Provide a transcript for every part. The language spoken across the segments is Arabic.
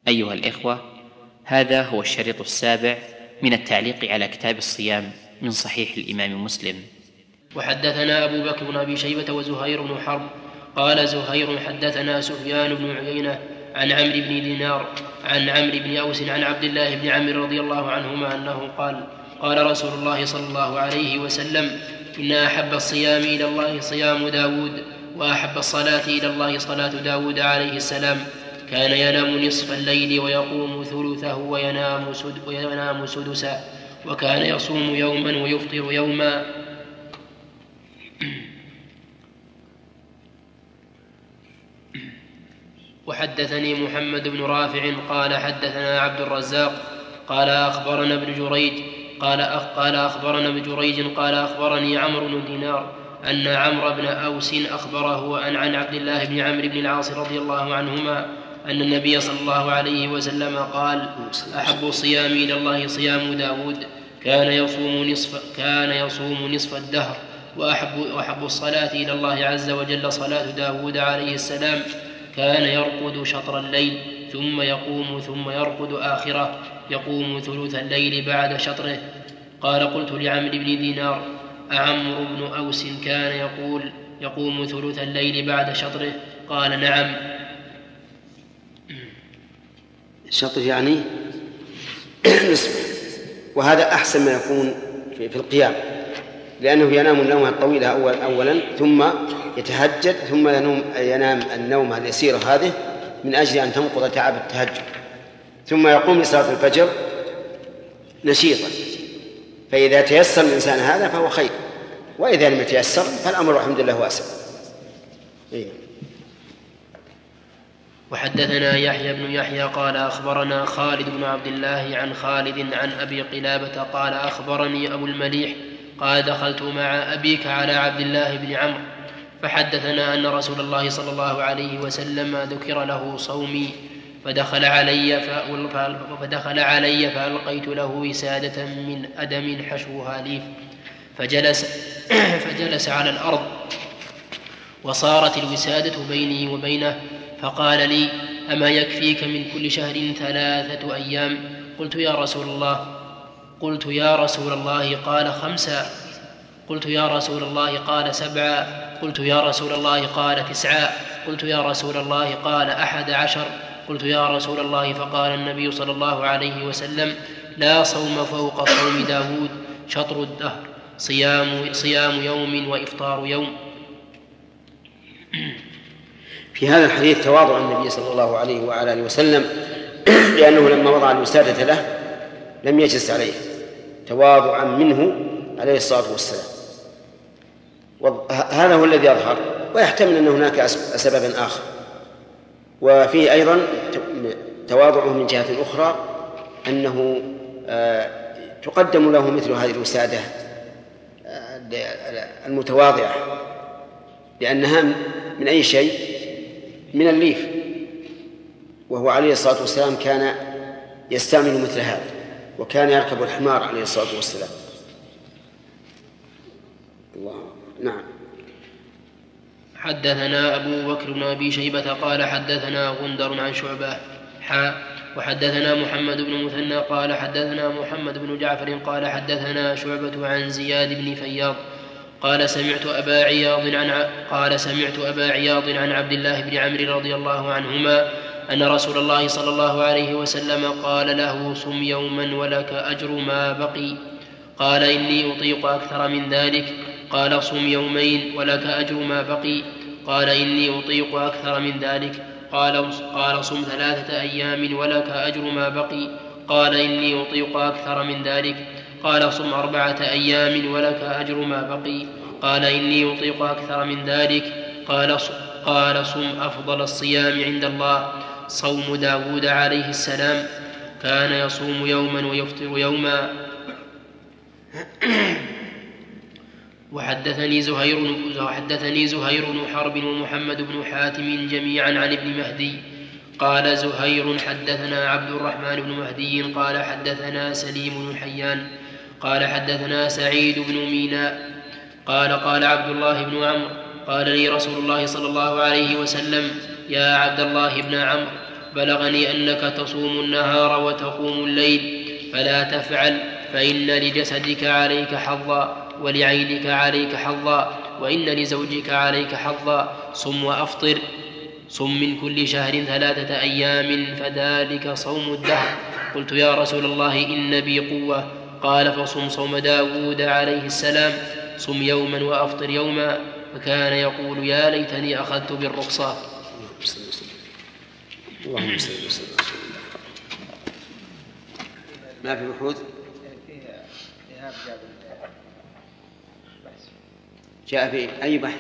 أيها الإخوة، هذا هو الشريط السابع من التعليق على كتاب الصيام من صحيح الإمام مسلم. وحدثنا أبو بكر بن أبي شيبة وزهير بن حرب قال زهير حدثنا سفيان بن عيينة عن عمرو بن دينار عن عمرو بن أوس عن عبد الله بن عمرو رضي الله عنهما أنه قال قال رسول الله صلى الله عليه وسلم: إن أحب الصيام إلى الله صيام داود، وأحب الصلاة إلى الله صلاة داود عليه السلام. كان ينام نصف الليل ويقوم ثلثه وينام سدسا، وكان يصوم يوما ويفطر يوما. وحدثني محمد بن رافع قال حدثنا عبد الرزاق قال أخبرنا ابن جريج قال أخبرني عمرو بن دينار أن عمرو بن أوس أخبره عن عبد الله بن عمرو بن العاص رضي الله عنهما أن النبي صلى الله عليه وسلم قال: أحب الصيام إلى الله صيام داود، كان يصوم نصف الدهر. وأحب الصلاة إلى الله عز وجل صلاة داود عليه السلام، كان يرقد شطر الليل ثم يقوم ثم يرقد آخره، يقوم ثلث الليل بعد شطره. قال: قلت لعمرو بن دينار: أعمرو بن أوس كان يقوم ثلث الليل بعد شطره؟ قال: نعم. الشطر يعني نصف، وهذا أحسن ما يكون في القيام، لأنه ينام النوم الطويلة أولا ثم يتهجد ثم ينام النوم اليسير هذه من أجل أن تنقض تعب التهجد، ثم يقوم لصلاة الفجر نشيطا. فإذا تيسر الإنسان هذا فهو خير، وإذا لم يتيسر فالأمر الحمد لله واسع. وحدثنا يحيى بن يحيى قال أخبرنا خالد بن عبد الله عن خالد عن أبي قلابة قال أخبرني أبو المليح قال: دخلت مع أبيك على عبد الله بن عمرو فحدثنا أن رسول الله صلى الله عليه وسلم ذكر له صومي، فدخل علي فألقيت له وسادة من أدم حشوها ليف، فجلس على الأرض وصارت الوسادة بيني وبينه، فقال لي: أما يكفيك من كل شهر 3 أيام؟ قلت: يا رسول الله. قال: 5. قلت: يا رسول الله. قال: 7. قلت: يا رسول الله. قال: 9. قلت: يا رسول الله. قال: 11. قلت: يا رسول الله. فقال النبي صلى الله عليه وسلم: لا صوم فوق صوم داود، شطر الدهر، صيام يوم وإفطار يوم. في هذا الحديث تواضع النبي صلى الله عليه وعلى آله وسلم، لأنه لما وضع الوسادة له لم يجلس عليه، تواضعا منه عليه الصلاة والسلام. هذا هو الذي يظهر، ويحتمل أن هناك سبب آخر. وفيه أيضا تواضعه من جهة أخرى، أنه تقدم له مثل هذه الوسادة المتواضعة، لأنها من أي شيء؟ من الليف، وهو عليه الصلاة والسلام كان يستعمل مثل هذا، وكان يركب الحمار عليه الصلاة والسلام. الله. نعم. حدثنا أبو بكر بن أبي شيبة قال حدثنا غندر عن شعبة وحدثنا محمد بن مثنى قال حدثنا محمد بن جعفر قال حدثنا شعبة عن زياد بن فياض قال سمعت أبا عياض عن عبد الله بن عمرو رضي الله عنهما أن رسول الله صلى الله عليه وسلم قال له: صم يوما ولك أجر ما بقي. قال: إني أطيق أكثر من ذلك. قال: صم يومين ولك أجر ما بقي. قال: إني أطيق أكثر من ذلك. قال: صم 3 أيام ولك أجر ما بقي. قال: إني أطيق أكثر من ذلك. قال: صم 4 أيام ولك أجر ما بقي. قال: إني أطيق أكثر من ذلك. قال: صم أفضل الصيام عند الله صوم داود عليه السلام، كان يصوم يوما ويفطر يوما. وحدثني زهير بن حرب ومحمد بن حاتم جميعا عن ابن مهدي قال زهير حدثنا عبد الرحمن بن مهدي قال حدثنا سليم بن حيان قال حدثنا سعيد بن ميناء قال عبد الله بن عمرو قال لي رسول الله صلى الله عليه وسلم: يا عبد الله بن عمرو، بلغني أنك تصوم النهار وتقوم الليل فلا تفعل، فإن لجسدك عليك حظا ولعينك عليك حظا وإن لزوجك عليك حظا، صم وأفطر، صم من كل شهر 3 أيام فذلك صوم الدهر. قلت يا رسول الله إن بي قوة، قال فصم صوم داود عليه السلام، صم يوما وأفطر يوما، فكان يقول يا ليتني أخذت بالرخصة. اللهم صل وسلم. ما في بحوث؟ جاء في أي بحث؟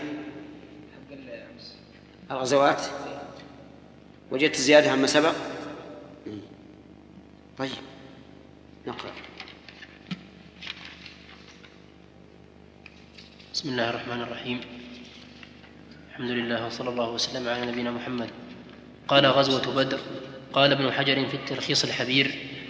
الغزوات. وجدت زيادة عما سبق؟ طيب نقرأ. بسم الله الرحمن الرحيم، الحمد لله وصلى الله وسلم على نبينا محمد. قال غزوة بدر. قال ابن حجر في التلخيص الحبير: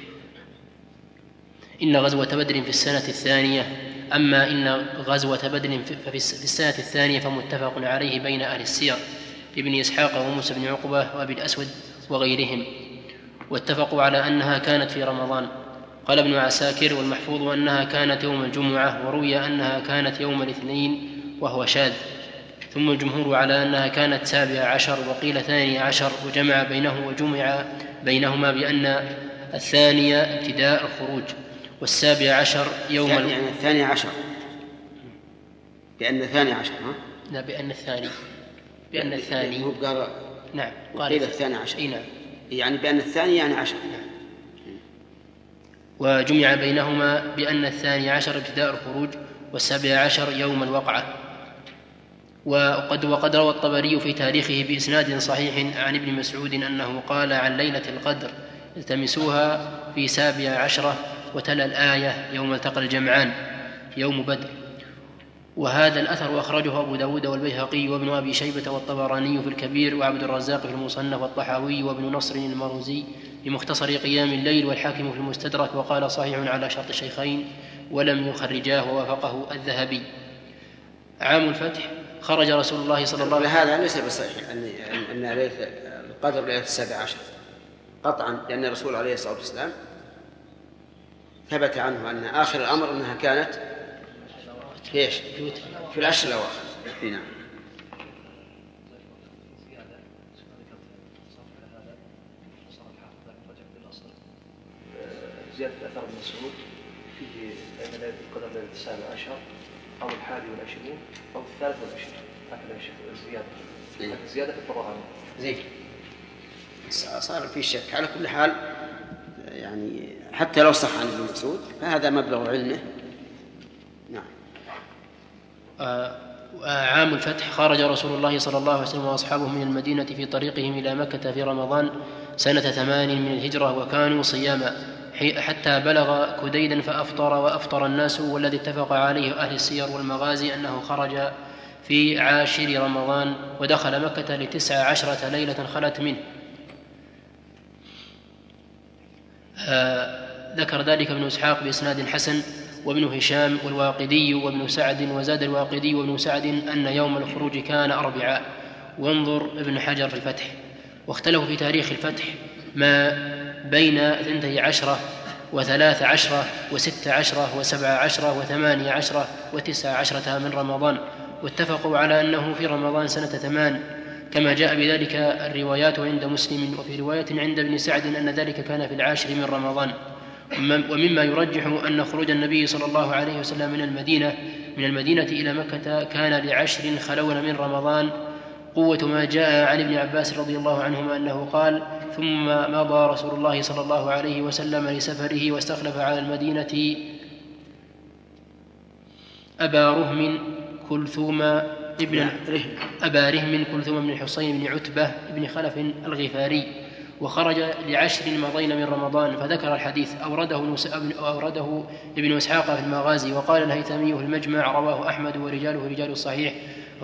إن غزوة بدر في السنة الثانية، أما إن غزوة بدر في السنة الثانية فمتفق عليه بين أهل السير ابن إسحاق وموسى بن عقبة وأبي الأسود وغيرهم، واتفقوا على أنها كانت في رمضان. قال ابن عساكر: والمحفوظ أنها كانت يوم الجمعة، وروي أنها كانت يوم الاثنين وهو شاذ. ثم الجمهور على أنها كانت 17 وقيل 12، وجمع بينه وجمع بينهما بأن الثانية ابتداء الخروج، وال17 يوم يعني 12 بأن 12 لا بأن الثاني هو قال نعم قيل 12 نعم يعني بأن الثاني يعني 10. وجمع بينهما بأن 12 ابتداء الخروج، وال17 يوم الوقعة. وقد روى الطبري في تاريخه بإسناد صحيح عن ابن مسعود أنه قال عن ليلة القدر: التمسوها في 17، وتلا الآية: يوم التقى الجمعان يوم بدر. وهذا الأثر أخرجه أبو داود والبيهقي وابن أبي شيبة والطبراني في الكبير، وعبد الرزاق في المصنف، والطحاوي وابن نصر المروزي بمختصر قيام الليل، والحاكم في المستدرك، وقال صحيح على شرط الشيخين ولم يخرجاه، ووافقه الذهبي. عام الفتح خرج رسول الله صلى الله عليه وسلم. هذا ليس بصحيح أن ليلة القدر ليلة 17 قطعا، لأن الرسول عليه الصلاة والسلام ثبت عنه أن آخر الأمر أنها كانت في العشر الأواخر. نعم. زيادة أثر ابن مسعود فيه أن ليلة القدر ليلة 17 أو 21 أو 23، هكذا الزيادة. الزيادة في الطبراني. زين. صار في شك. على كل حال يعني حتى لو صح عن ابن مسعود فهذا مبلغ علمه. نعم. عام الفتح خرج رسول الله صلى الله عليه وسلم وأصحابه من المدينة في طريقهم إلى مكة في رمضان سنة 8 من الهجرة، وكانوا صياما حتى بلغ كديدا فأفطر وأفطر الناس. والذي اتفق عليه أهل السير والمغازي أنه خرج في 10 رمضان، ودخل مكة ل19 ليلة خلت منه. ذكر ذلك ابن إسحاق بإسناد حسن، وابن هشام والواقدي وابن سعد، وزاد الواقدي وابن سعد أن يوم الخروج كان 4. وانظر ابن حجر في الفتح. واختلفوا في تاريخ الفتح ما بين 12 و13 و16 و17 و18 و19 من رمضان، واتفقوا على أنه في رمضان سنة 8 كما جاء بذلك الروايات عند مسلم، وفي رواية عند ابن سعد أن ذلك كان في 10 من رمضان. ومما يرجح أن خروج النبي صلى الله عليه وسلم من المدينة إلى مكة كان ل10 خلون من رمضان، قوة ما جاء عن ابن عباس رضي الله عنهما أنه قال: ثم مضى رسول الله صلى الله عليه وسلم لسفره، واستخلف على المدينة أبا رهم كلثوم بن الحصين بن عتبة بن خلف الغفاري، وخرج ل10 مضين من رمضان. فذكر الحديث أورده ابن إسحاق في المغازي، وقال الهيثمي في المجمع: رواه أحمد ورجاله رجال الصحيح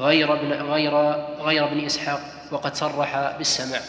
غير ابن إسحاق، وقد صرح بالسمع.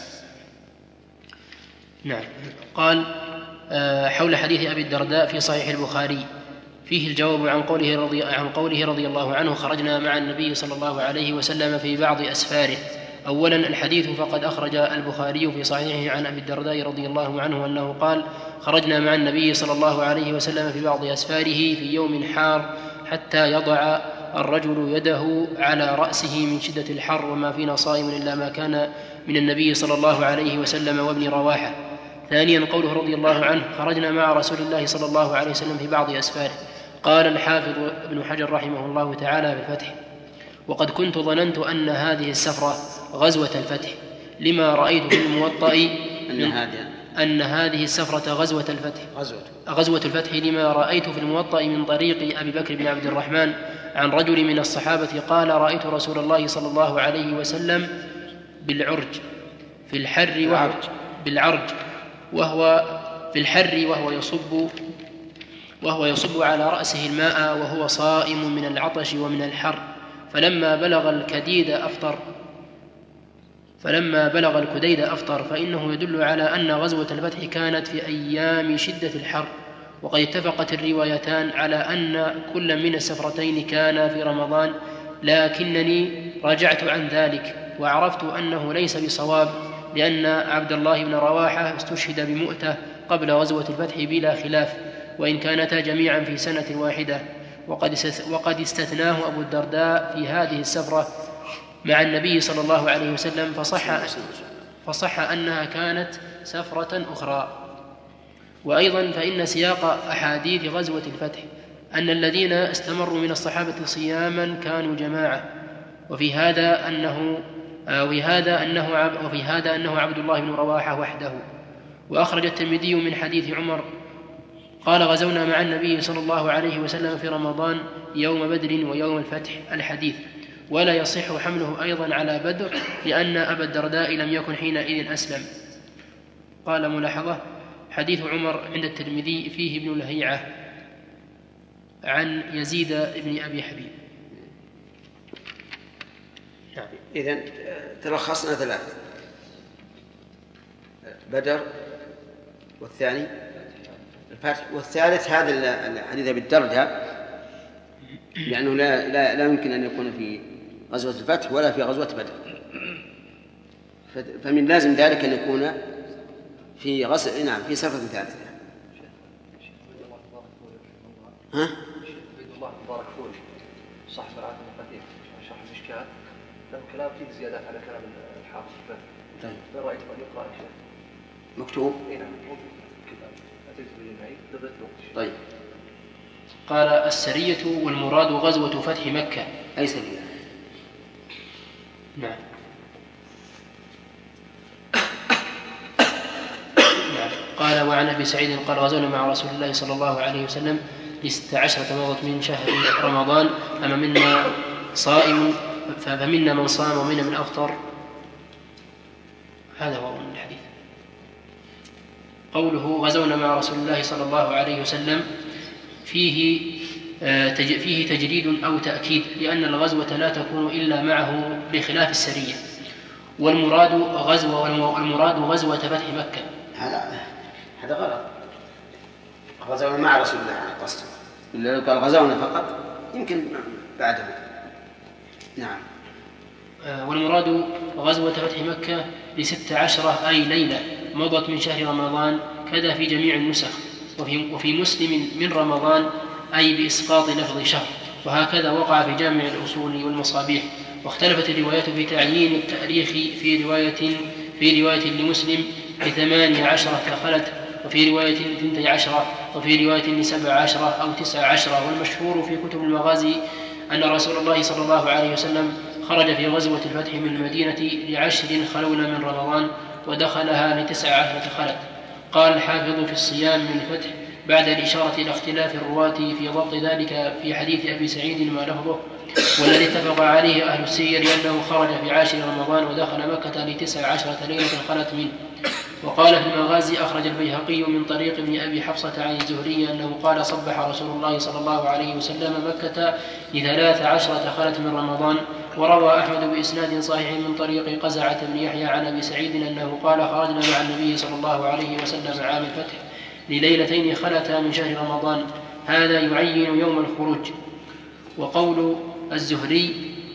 نعم. قال حول حديث أبي الدرداء في صحيح البخاري فيه الجواب عن قوله رضي الله عنه: خرجنا مع النبي صلى الله عليه وسلم في بعض أسفاره، أولا الحديث فقد أخرج البخاري في صحيحه عن أبي الدرداء رضي الله عنه أنه قال: خرجنا مع النبي صلى الله عليه وسلم في بعض أسفاره في يوم حار حتى يضع الرجل يده على رأسه من شدة الحر، وما فينا صائم إلا ما كان من النبي صلى الله عليه وسلم وابن رواحة. ثانيا قوله رضي الله عنه: خرجنا مع رسول الله صلى الله عليه وسلم في بعض أسفاره. قال الحافظ ابن حجر رحمه الله تعالى في الفتح: وقد كنت ظننت أن هذه السفرة غزوة الفتح، لما رأيت في الموطأ أن هذه السفرة غزوة الفتح لما رأيت في الموطأ من طريق أبي بكر بن عبد الرحمن عن رجل من الصحابة قال: رأيت رسول الله صلى الله عليه وسلم بالعرج في الحر وهو يصب على رأسه الماء وهو صائم من العطش ومن الحر، فلما بلغ الكديد أفطر، فإنه يدل على أن غزوة الفتح كانت في أيام شدة الحر. وقد اتفقت الروايتان على أن كل من السفرتين كان في رمضان، لكنني رجعت عن ذلك وعرفت أنه ليس بصواب، لأن عبد الله بن رواحة استشهد بمؤتة قبل غزوة الفتح بلا خلاف، وإن كانتا جميعا في سنة واحدة. وقد استثناه أبو الدرداء في هذه السفرة مع النبي صلى الله عليه وسلم، فصح أنها كانت سفرة أخرى. وأيضا فإن سياق أحاديث غزوة الفتح أن الذين استمروا من الصحابة صياما كانوا جماعة، وفي هذا أنه عبد الله بن رواحة وحده. وأخرج الترمذي من حديث عمر قال: غزونا مع النبي صلى الله عليه وسلم في رمضان يوم بدر ويوم الفتح الحديث، ولا يصح حمله أيضا على بدر، لأن أبا الدرداء لم يكن حينئذ أسلم. قال: ملاحظة: حديث عمر عند الترمذي فيه ابن لهيعة عن يزيد بن أبي حبيب. إذن تلخصنا 3: بدر، والثاني الفتح، والثالث هذا الحديث بالدرداء، لأنه لا يمكن أن يكون في غزوة الفتح ولا في غزوة بدر، فمن لازم ذلك أن يكون في في سفرة ثالثة. ها؟ الله مبارك فوري صاحب العهد المقدير شرح الإشكال له كلام فيه زيادات على كلام الحافظ. طيب. ما رأيت أن يقرأ شيء مكتوب؟ نعم موجود كتاب أتيت به معي دبت له. طيب. قال: السرية والمراد غزوة فتح مكة. أي سرية؟ نعم. قال: وعن أبي سعيد قال: غزونا مع رسول الله صلى الله عليه وسلم 16 مضت من شهر رمضان، أما منا صائم فمنا من صام ومنا من أفطر. هذا هو من الحديث. قوله غزونا مع رسول الله صلى الله عليه وسلم فيه تجريد أو تأكيد، لأن الغزوة لا تكون إلا معه بخلاف السرية. والمراد غزوة فتح مكة. هذا غلط. غزونا مع رسول الله عليه الصلاة والسلام، لو قال غزونا فقط يمكن بعده. نعم. والمراد غزوة فتح مكة 16 أي ليلة مضت من شهر رمضان، كذا في جميع النسخ. وفي مسلم من رمضان أي بإسقاط لفظ شهر، وهكذا وقع في جامع الأصول والمصابيح. واختلفت الروايات في تعيين التاريخ، في رواية لمسلم ب18 خلت، وفي رواية 12، وفي رواية 17 أو 19. والمشهور في كتب المغازي أن رسول الله صلى الله عليه وسلم خرج في غزوة الفتح من المدينة ل10 خلون من رمضان، ودخلها ل19 خلت. قال الحافظ في الصيام من الفتح بعد الإشارة إلى اختلاف الرواة في ضبط ذلك في حديث أبي سعيد ما لفظه، والذي اتفق عليه أهل السير أنه خرج في 10 رمضان ودخل مكة ل19 ليلة خلت منه. وقال في المغازي: أخرج البيهقي من طريق ابن أبي حفصة عن الزهري أنه قال: صبح رسول الله صلى الله عليه وسلم مكة ل13 خلت من رمضان. وروى أحمد بإسناد صحيح من طريق قزعة بن يحيى عن أبي سعيد أنه قال: خرجنا مع النبي صلى الله عليه وسلم عام الفتح لليلتين خلتا من شهر رمضان. هذا يعين يوم الخروج. وقول الزهري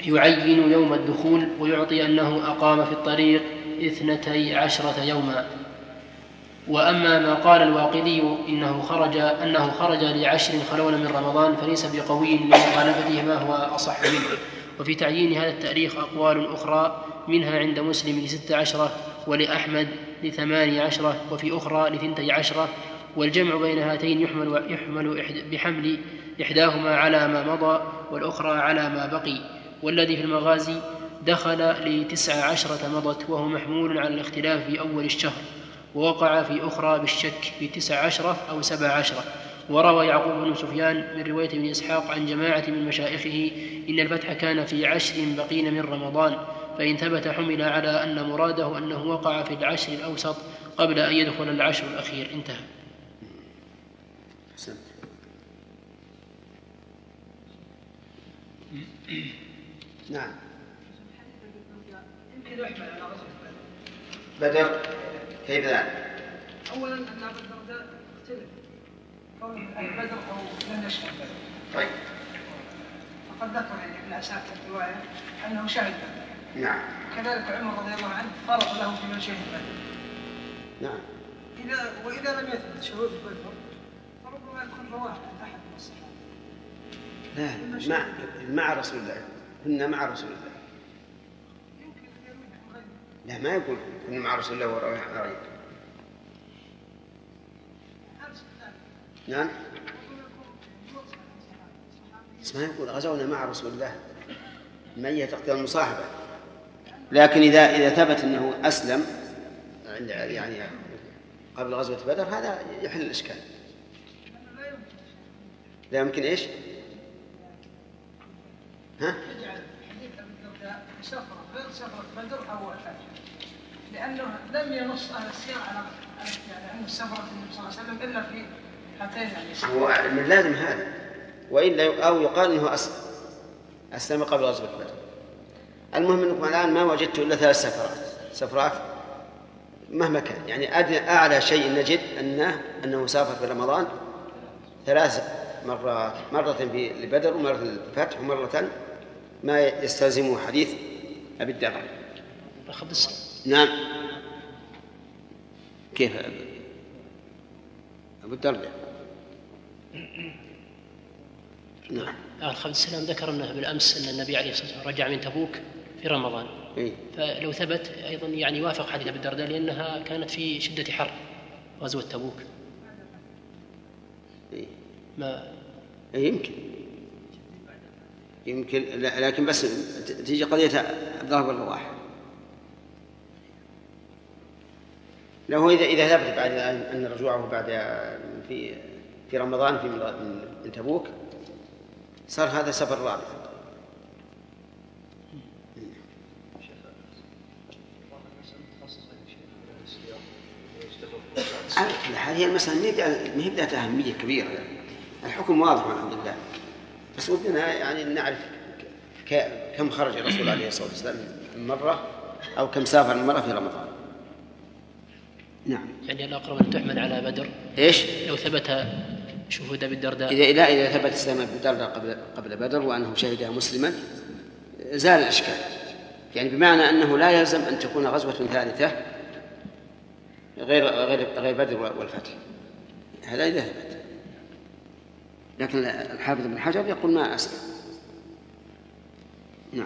يعين يوم الدخول ويعطي أنه أقام في الطريق 12 يوما. وأما ما قال الواقدي أنه خرج ل10 خلون من رمضان فليس بقوي لمخالفته ما هو أصح منه. وفي تعيين هذا التاريخ أقوال أخرى، منها عند مسلم ل16 ولأحمد ل18 وفي أخرى ل12، والجمع بين هاتين يحمل بحمل إحداهما على ما مضى والأخرى على ما بقي، والذي في المغازي دخل ل19 مضت، وهو محمول على الاختلاف في أول الشهر، ووقع في أخرى بالشك في 19 أو 17. وروى يعقوب بن سفيان من رواية ابن إسحاق عن جماعة من مشائخه إن الفتح كان في 10 بقين من رمضان، فإن ثبت حمل على أن مراده أنه وقع في 10 الأوسط قبل أن يدخل 10 الأخير. انتهى. نعم. يمكن يحمل على غزوة بدر. كيف ذلك؟ أولا أن أبا الدرداء اختلف كونه بدر أو لم يشهد بدر. طيب. فقد ذكر يعني ابن عساكر الرواية أنه شهد بدر. نعم. كذلك عمر رضي الله عنه فرق له في من شهد بدر. نعم. وإذا لم يثبت شهود بدر فربما يكون رواه عند أحد من الصحابة. لا، مع رسول الله. كنا مع رسول الله. لا، ما يقول كنا مع رسول الله ورواه عن غيره. نعم. ما يقول غزونا مع رسول الله، المية تقتضي المصاحبة. لكن إذا ثبت أنه أسلم يعني قبل غزوة بدر هذا يحل الإشكال. لا يمكن إيش؟ ها؟ سفرة غير سفرة بدر أو الفتح، لأنه لم ينص أهل السير على يعني أن سفرة النبي صلى الله عليه وسلم إلا في هاتين يعني. هو من لازم هذا، وإلا أو يقال أنه أسلم قبل غزوة بدر. المهم أنكم الآن ما وجدت إلا 3 سفرات مهما كان، يعني أعلى شيء نجد أنه سافر في رمضان 3 مرات، مرة لبدر ومرة للفتح ومرة ما يستلزمه حديث أبي الدرداء. نعم. كيف أبو الدرداء؟ نعم. الخبز السلام ذكر أنه بالأمس أن النبي عليه الصلاة والسلام رجع من تبوك في رمضان. فلو ثبت أيضا يعني يوافق حديث أبي الدرداء، لأنها كانت في شدة حر غزوة تبوك. ما يمكن لكن بس تيجي قضية الضرب والرواح. له إذا ثبت بعد أن رجوعه بعد في رمضان من تبوك صار هذا سفر رابع. هذه المسألة ما هي ذات أهمية كبيرة، الحكم واضح والحمد لله، بس ودنا يعني نعرف كم خرج الرسول عليه الصلاة والسلام مرة أو كم سافر مرة في رمضان. نعم. يعني الأقرب أن تحمل على بدر. إيش؟ لو ثبت شهود أبي الدرداء. إذا ثبت إسلام أبي الدرداء قبل بدر وأنه شهدها مسلما زال الإشكال، يعني بمعنى أنه لا يلزم أن تكون غزوة ثالثة غير بدر والفتح، هذا إذا ثبت. لكن الحافظ بن حجر يقول ما أسلم. نعم.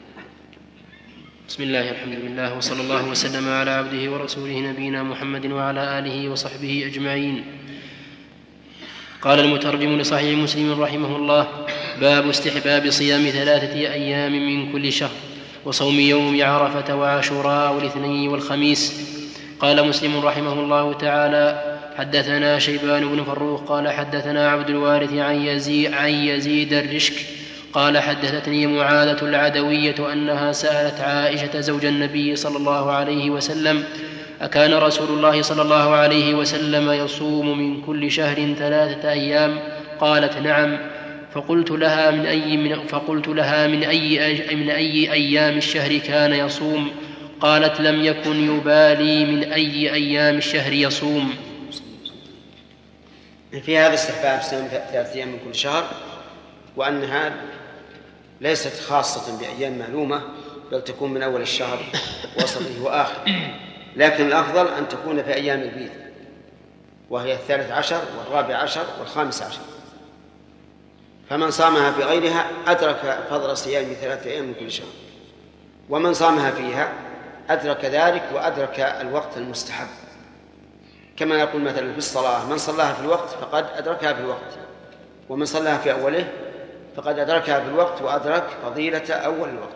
بسم الله الحمد لله وصلى الله وسلم على عبده ورسوله نبينا محمد وعلى آله وصحبه أجمعين. قال المترجم لصحيح مسلم رحمه الله: باب استحباب صيام 3 أيام من كل شهر وصوم يوم عرفة وعاشوراء والاثنين والخميس. قال مسلم رحمه الله تعالى: حدثنا شيبان بن فروخ قال حدثنا عبد الوارث عن يزيد الرشك قال حدثتني معاذة العدوية أنها سألت عائشة زوج النبي صلى الله عليه وسلم: أكان رسول الله صلى الله عليه وسلم يصوم من كل شهر 3 أيام؟ قالت: نعم. فقلت لها من أي أيام الشهر كان يصوم؟ قالت: لم يكن يبالي من أي أيام الشهر يصوم. في هذا استحباب صيام 3 أيام من كل شهر، وأنها ليست خاصة بأيام معلومة، بل تكون من أول الشهر وسطه وآخره، لكن الأفضل أن تكون في أيام البيض، وهي 13 و14 و15. فمن صامها في غيرها أدرك فضل صيام 3 أيام من كل شهر، ومن صامها فيها أدرك ذلك وأدرك الوقت المستحب، كما يقول مثلا في الصلاة: من صلاها في الوقت فقد أدركها في الوقت، ومن صلاها في أوله فقد أدركها في الوقت وأدرك فضيلة أول الوقت.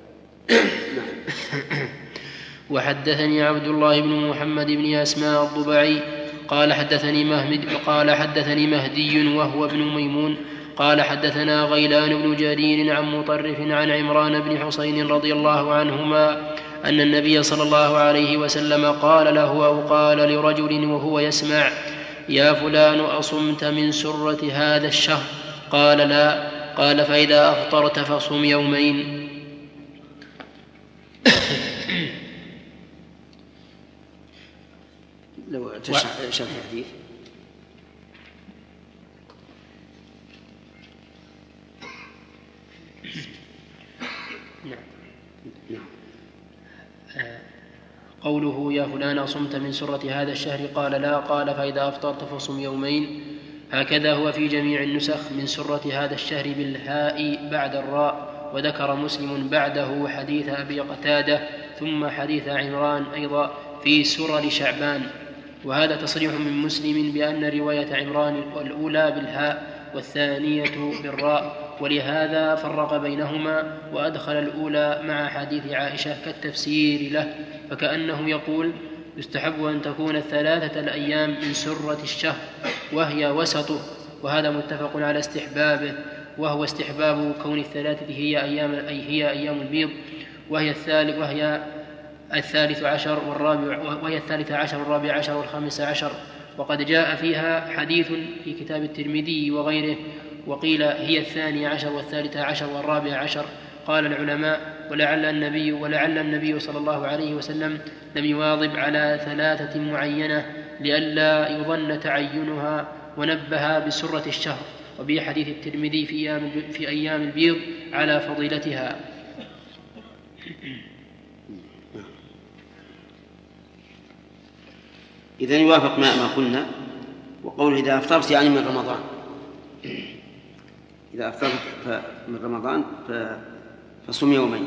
وحدثني عبد الله بن محمد بن أسماء الضبعي قال حدثني مهدي وهو ابن ميمون قال حدثنا غيلان بن جرير عن مطرف عن عمران بن حسين رضي الله عنهما أن النبي صلى الله عليه وسلم قال له أو قال لرجل وهو يسمع: يا فلان أصمت من سرة هذا الشهر؟ قال: لا. قال: فإذا أفطرت فصم يومين. لو شرح الحديث. قوله: يا فلان أصمت من سرة هذا الشهر؟ قال: لا. قال: فإذا أفطرت فصم يومين. هكذا هو في جميع النسخ من سرة هذا الشهر بالهاء بعد الراء. وذكر مسلم بعده حديث أبي قتادة ثم حديث عمران أيضا في سرر شعبان، وهذا تصريح من مسلم بأن رواية عمران الأولى بالهاء والثانية بالراء، ولهذا فرق بينهما وأدخل الأولى مع حديث عائشة كالتفسير له، فكأنه يقول: يستحب أن تكون 3 الأيام من سرة الشهر وهي وسطه، وهذا متفق على استحبابه، وهو استحباب كون 3 هي أيام البيض، وهي 13 والرابع عشر والخامس عشر، وقد جاء فيها حديث في كتاب الترمذي وغيره، وقيل هي 12 و13 و14. قال العلماء: ولعل النبي صلى الله عليه وسلم لم يواظب على 3 معينة لئلا يظن تعينها، ونبه بسرة الشهر، وبه حديث الترمذي في أيام البيض على فضيلتها. إذن يوافق ما قلنا، وقوله إذا أفطرت يعني من رمضان، إذا أفطرت من رمضان فصم يومين.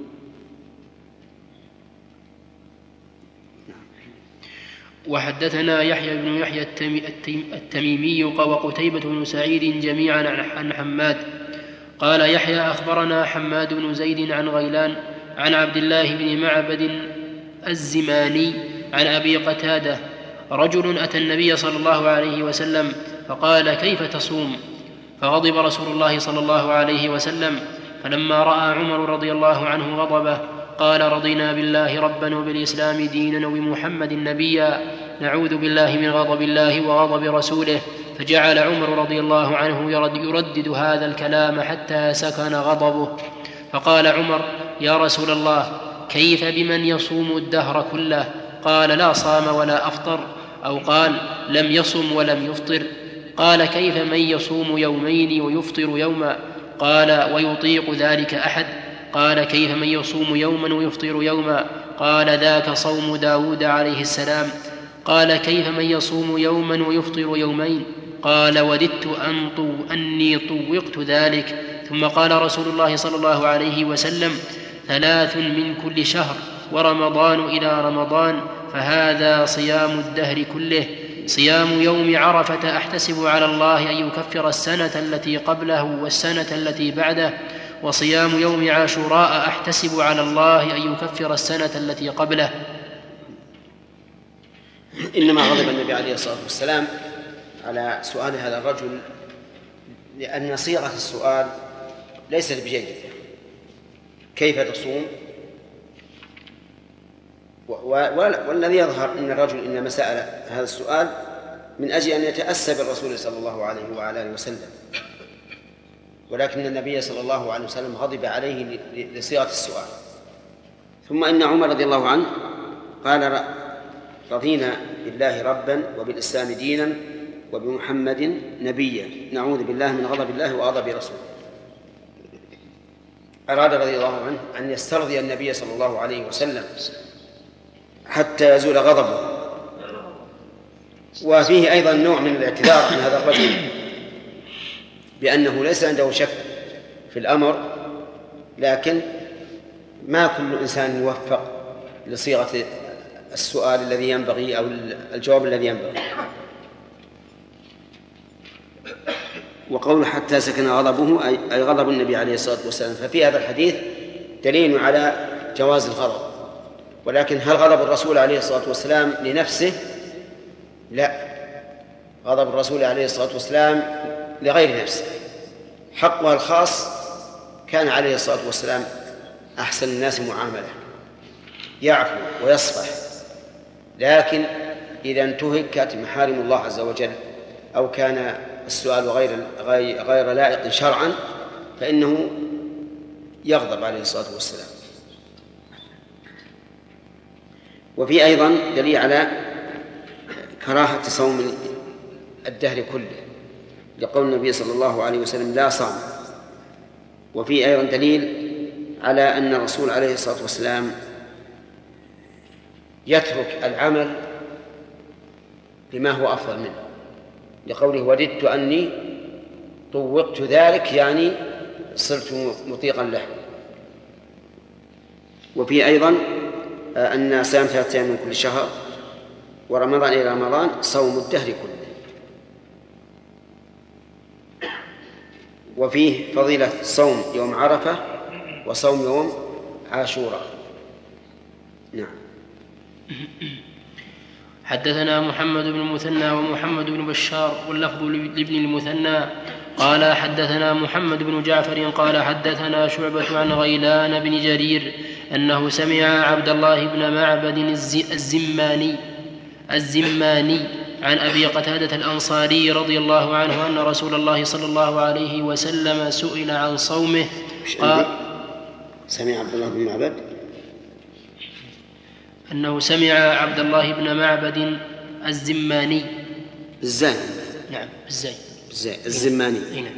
وحدثنا يحيى بن يحيى التميمي وقتيبة بن سعيد جميعا عن حماد قال: يحيى أخبرنا حماد بن زيد عن غيلان عن عبد الله بن معبد الزماني عن أبي قتادة: رجل أتى النبي صلى الله عليه وسلم فقال: كيف تصوم؟ فغضب رسول الله صلى الله عليه وسلم، فلما رأى عمر رضي الله عنه غضبه قال: رضينا بالله ربا وبالإسلام دينا وبمحمد نبيا، نعوذ بالله من غضب الله وغضب رسوله. فجعل عمر رضي الله عنه يردد هذا الكلام حتى سكن غضبه. فقال عمر: يا رسول الله، كيف بمن يصوم الدهر كله؟ قال: لا صام ولا أفطر، أو قال: لم يصم ولم يفطر. قال: كيف من يصوم يومين ويفطر يوما؟ قال: ويطيق ذلك أحد؟ قال: كيف من يصوم يوما ويفطر يوما؟ قال: ذاك صوم داود عليه السلام. قال: كيف من يصوم يوما ويفطر يومين؟ قال: وددت أني طوقت ذلك. ثم قال رسول الله صلى الله عليه وسلم: 3 من كل شهر، ورمضان إلى رمضان، فهذا صيام الدهر كله. صيام يوم عرفة أحتسب على الله أن يكفر السنة التي قبله والسنة التي بعده، وصيام يوم عاشوراء أحتسب على الله أن يكفر السنة التي قبله. إنما غضب النبي عليه الصلاة والسلام على سؤال هذا الرجل لأن صيغة السؤال ليست بجيدة. كيف تصوم؟ والذي يظهر أن الرجل إنما سأل هذا السؤال من أجل أن يتأسى بالرسول صلى الله عليه وعلى آله وسلم، ولكن النبي صلى الله عليه وسلم غضب عليه لصيغة السؤال. ثم إن عمر رضي الله عنه قال: رضينا بالله ربا وبالإسلام دينا وبمحمد نبيا، نعوذ بالله من غضب الله وغضب رسوله. أراد رضي الله عنه أن يسترضي النبي صلى الله عليه وسلم حتى يزول غضبه. وفيه أيضا نوع من الاعتذار عن هذا الرجل بأنه ليس عنده شك في الأمر، لكن ما كل إنسان يوفق لصيغة السؤال الذي ينبغي أو الجواب الذي ينبغي. وقول حتى سكن غضبه أي غضب النبي عليه الصلاة والسلام. ففي هذا الحديث دليل على جواز الغضب، ولكن هل غضب الرسول عليه الصلاة والسلام لنفسه؟ لا، غضب الرسول عليه الصلاة والسلام لغير نفسه. حقها الخاص كان عليه الصلاة والسلام أحسن الناس معاملة، يعفو ويصفح، لكن إذا انتهكت محارم الله عز وجل أو كان السؤال غير لائق شرعا فإنه يغضب عليه الصلاة والسلام. وفي أيضا دليل على كراهة صوم الدهر كله لقول النبي صلى الله عليه وسلم لا صام. وفي أيضا دليل على أن الرسول عليه الصلاة والسلام يترك العمل بما هو أفضل منه لقوله وددت أني طوقت ذلك، يعني صرت مطيقا له. وفي أيضا أن صيام 3 أيام من كل شهر ورمضان إلى رمضان صوم الدهر كله. وفيه فضيلة صوم يوم عرفة وصوم يوم عاشوراء. نعم. حدثنا محمد بن المثنى ومحمد بن بشار واللفظ لابن المثنى قال حدثنا محمد بن جعفر قال حدثنا شعبة عن غيلان بن جرير أنه سمع عبد الله بن معبد الزماني عن أبي قتادة الأنصاري رضي الله عنه أن رسول الله صلى الله عليه وسلم سئل عن صومه. قال سمع عبد الله بن معبد أنه سمع عبد الله بن معبد الزماني نعم الزماني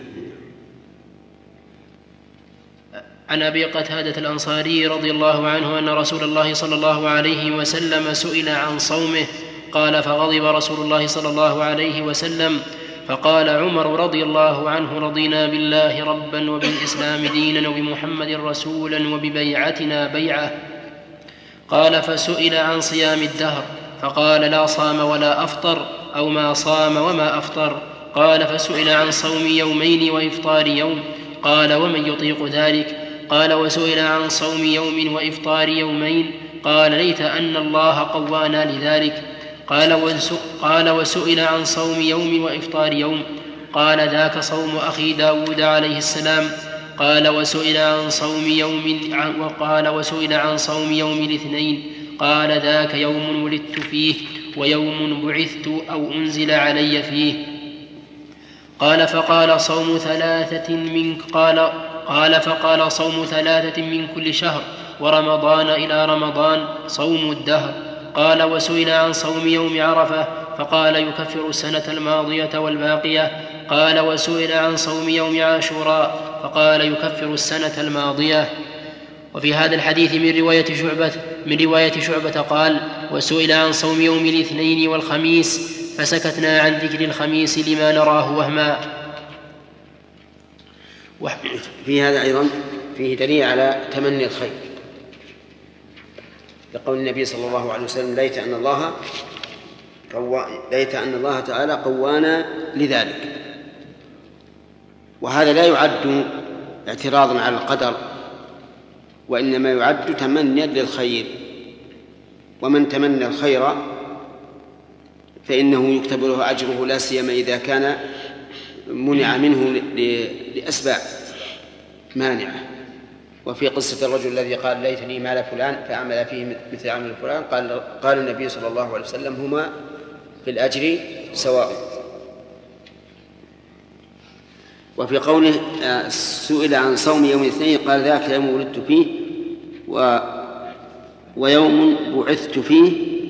عن أبي قتادة الأنصاري رضي الله عنه أن رسول الله صلى الله عليه وسلم سئل عن صومه. قال فغضب رسول الله صلى الله عليه وسلم فقال عمر رضي الله عنه رضينا بالله ربا وبالإسلام دينا وبمحمد رسولا وببيعتنا بيعة. قال فسئل عن صيام الدهر فقال لا صام ولا أفطر أو ما صام وما أفطر. قال فسئل عن صوم يومين وإفطار يوم. قال ومن يطيق ذلك؟ قال وسئل عن صوم يوم وإفطار يومين. قال ليت أن الله قوانا لذلك. قال وسئل عن صوم يوم وإفطار يوم. قال ذاك صوم أخي داود عليه السلام. قال وسئل عن صوم يوم الاثنين. قال ذاك يوم ولدت فيه ويوم بعثت أو أنزل علي فيه. قال فقال صوم 3 من كل شهر ورمضان إلى رمضان صوم الدهر. قال وسئل عن صوم يوم عرفة فقال يكفر السنة الماضية والباقية. قال وسئل عن صوم يوم عاشوراء فقال يكفر السنة الماضية. وفي هذا الحديث من رواية شعبة قال وسئل عن صوم يوم الاثنين والخميس فسكتنا عن ذكر الخميس لما نراه وهما. في هذا أيضا فيه دليل على تمني الخير لقول النبي صلى الله عليه وسلم ليت أن الله تعالى قوانا لذلك. وهذا لا يعد اعتراضا على القدر، وإنما يعد تمنيا للخير، ومن تمنى الخير فإنه يكتب له أجره، لا سيما إذا كان منع منه لأسباب مانعة. وفي قصة الرجل الذي قال ليتني مال فلان فأعمل فيه مثل عمل فلان قال النبي صلى الله عليه وسلم هما في الأجر سواء. وفي قوله سئل عن صوم يوم الاثنين قال ذاك يوم ولدت فيه ويوم بعثت فيه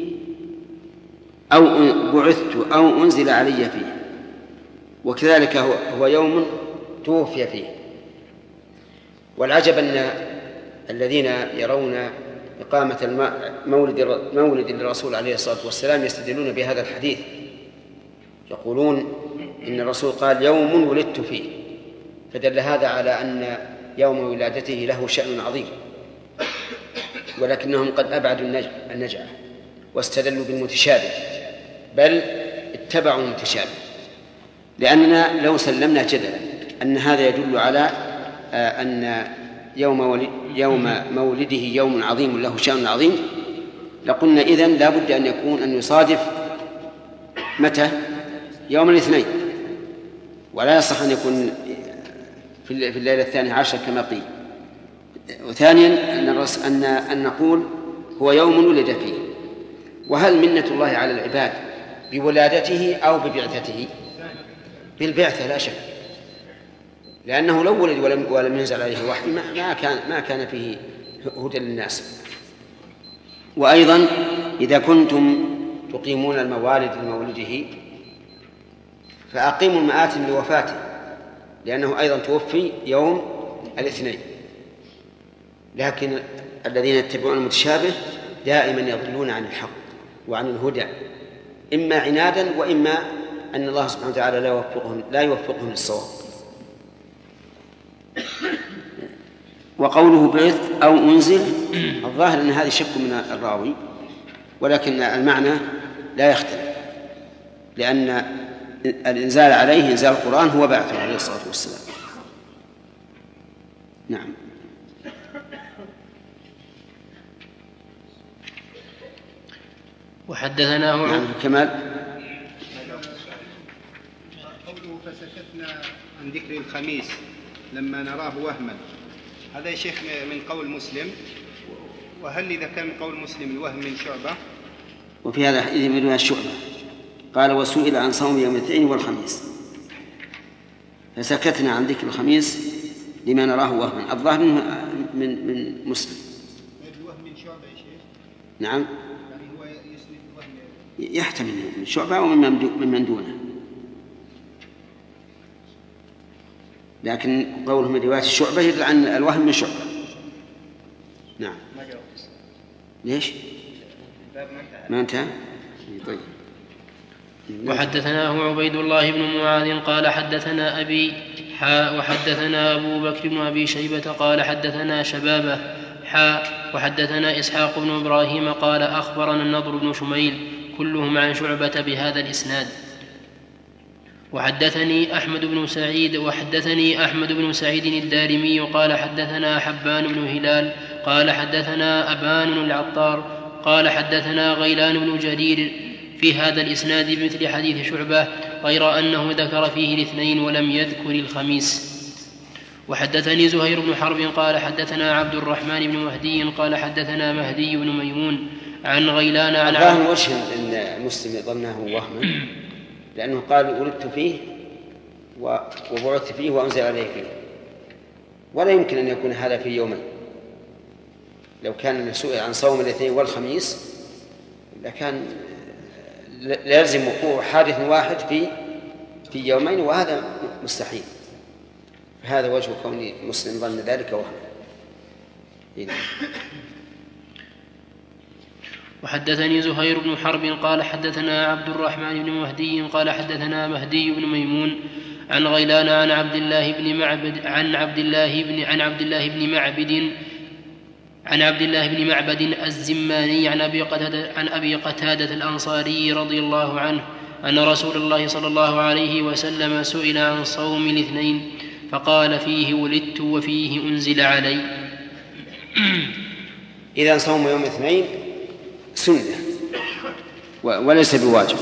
أو بعثت أو أنزل علي فيه، وكذلك هو يوم توفي فيه. والعجب أن الذين يرون إقامة مولد الرسول عليه الصلاة والسلام يستدلون بهذا الحديث، يقولون إن الرسول قال يوم ولدت فيه، فدل هذا على أن يوم ولادته له شأن عظيم، ولكنهم قد أبعدوا النجعة واستدلوا بالمتشابه، بل اتبعوا المتشابه. لأننا لو سلمنا جدلا أن هذا يدل على أن يوم مولده يوم عظيم له شأن عظيم، لقلنا إذن لا بد أن يصادف متى؟ يوم الاثنين، ولا يصح أن يكون في الليلة 12 كما قيل. وثانيا أن نقول هو يوم ولد فيه. وهل منة الله على العباد بولادته أو ببعثته؟ بالبعثة لا شك، لأنه لو ولد ولم ينزل عليه وحي ما كان فيه هدى للناس. وأيضا إذا كنتم تقيمون الموالد لمولده فأقيموا المآتم لوفاته، لأنه أيضا توفي يوم الاثنين. لكن الذين يتبعون المتشابه دائما يضلون عن الحق وعن الهدى، إما عنادا وإما أن الله سبحانه وتعالى لا يوفقهم للصواب. وقوله بعث أو أنزل، الظاهر أن هذا شك من الراوي، ولكن المعنى لا يختلف، لأن الإنزال عليه إنزال القرآن هو بعثه عليه الصلاة والسلام. نعم. وحدثناه نعم. كمال. قوله فسكتنا عن ذكر الخميس لما نراه وهما، هذا يا شيخ من قول مسلم، وهل إذا كان من قول مسلم الوهم من شعبة؟ وفي هذا الحديث من الشعبة قال وسئل عن صوم يوم الاثنين والخميس فسكتنا عن ذكر الخميس لما نراه وهما. الظاهر من مسلم. الوهم من شعبة يا شيخ؟ نعم. يعني هو يسند الوهم يحتمل من شعبة أو من دونه، لكن قوله من رواية الشعبة يدل عن الوهم من شعبة. نعم. ليش؟ ما انتهى؟ طيب. وحدثناه عبيد الله بن معاذ قال حدثنا أبي وحدثنا أبو بكر بن أبي شيبة قال حدثنا شبابه وحدثنا إسحاق بن إبراهيم قال أخبرنا النضر بن شميل كلهم عن شعبة بهذا الإسناد. وحدثني أحمد بن سعيد الدارمي قال حدثنا حبان بن هلال قال حدثنا أبان العطار قال حدثنا غيلان بن جرير في هذا الإسناد بمثل حديث شعبة، غير أنه ذكر فيه الاثنين ولم يذكر الخميس. وحدثني زهير بن حرب قال حدثنا عبد الرحمن بن مهدي قال حدثنا مهدي بن ميمون عن غيلان عن عبد وجه أن مسلم ظنه وهما، لأنه قال ولدت فيه وبعثت فيه وأنزل عليه فيه، ولا يمكن أن يكون هذا في يومين. لو كان سئل عن صوم الاثنين والخميس لكان لا يلزم وقوع حادث واحد في يومين، وهذا مستحيل. هذا وجه كون مسلم ظن ذلك وهم. وحدثني زهير بن حرب قال حدثنا عبد الرحمن بن مهدي قال حدثنا مهدي بن ميمون عن غيلان عن عبد الله بن معبد الزماني عن أبي قتادة الأنصاري رضي الله عنه أن رسول الله صلى الله عليه وسلم سئل عن صوم الاثنين فقال فيه ولدت وفيه أنزل علي. إذا صوم يوم الاثنين سنة وليس بواجب.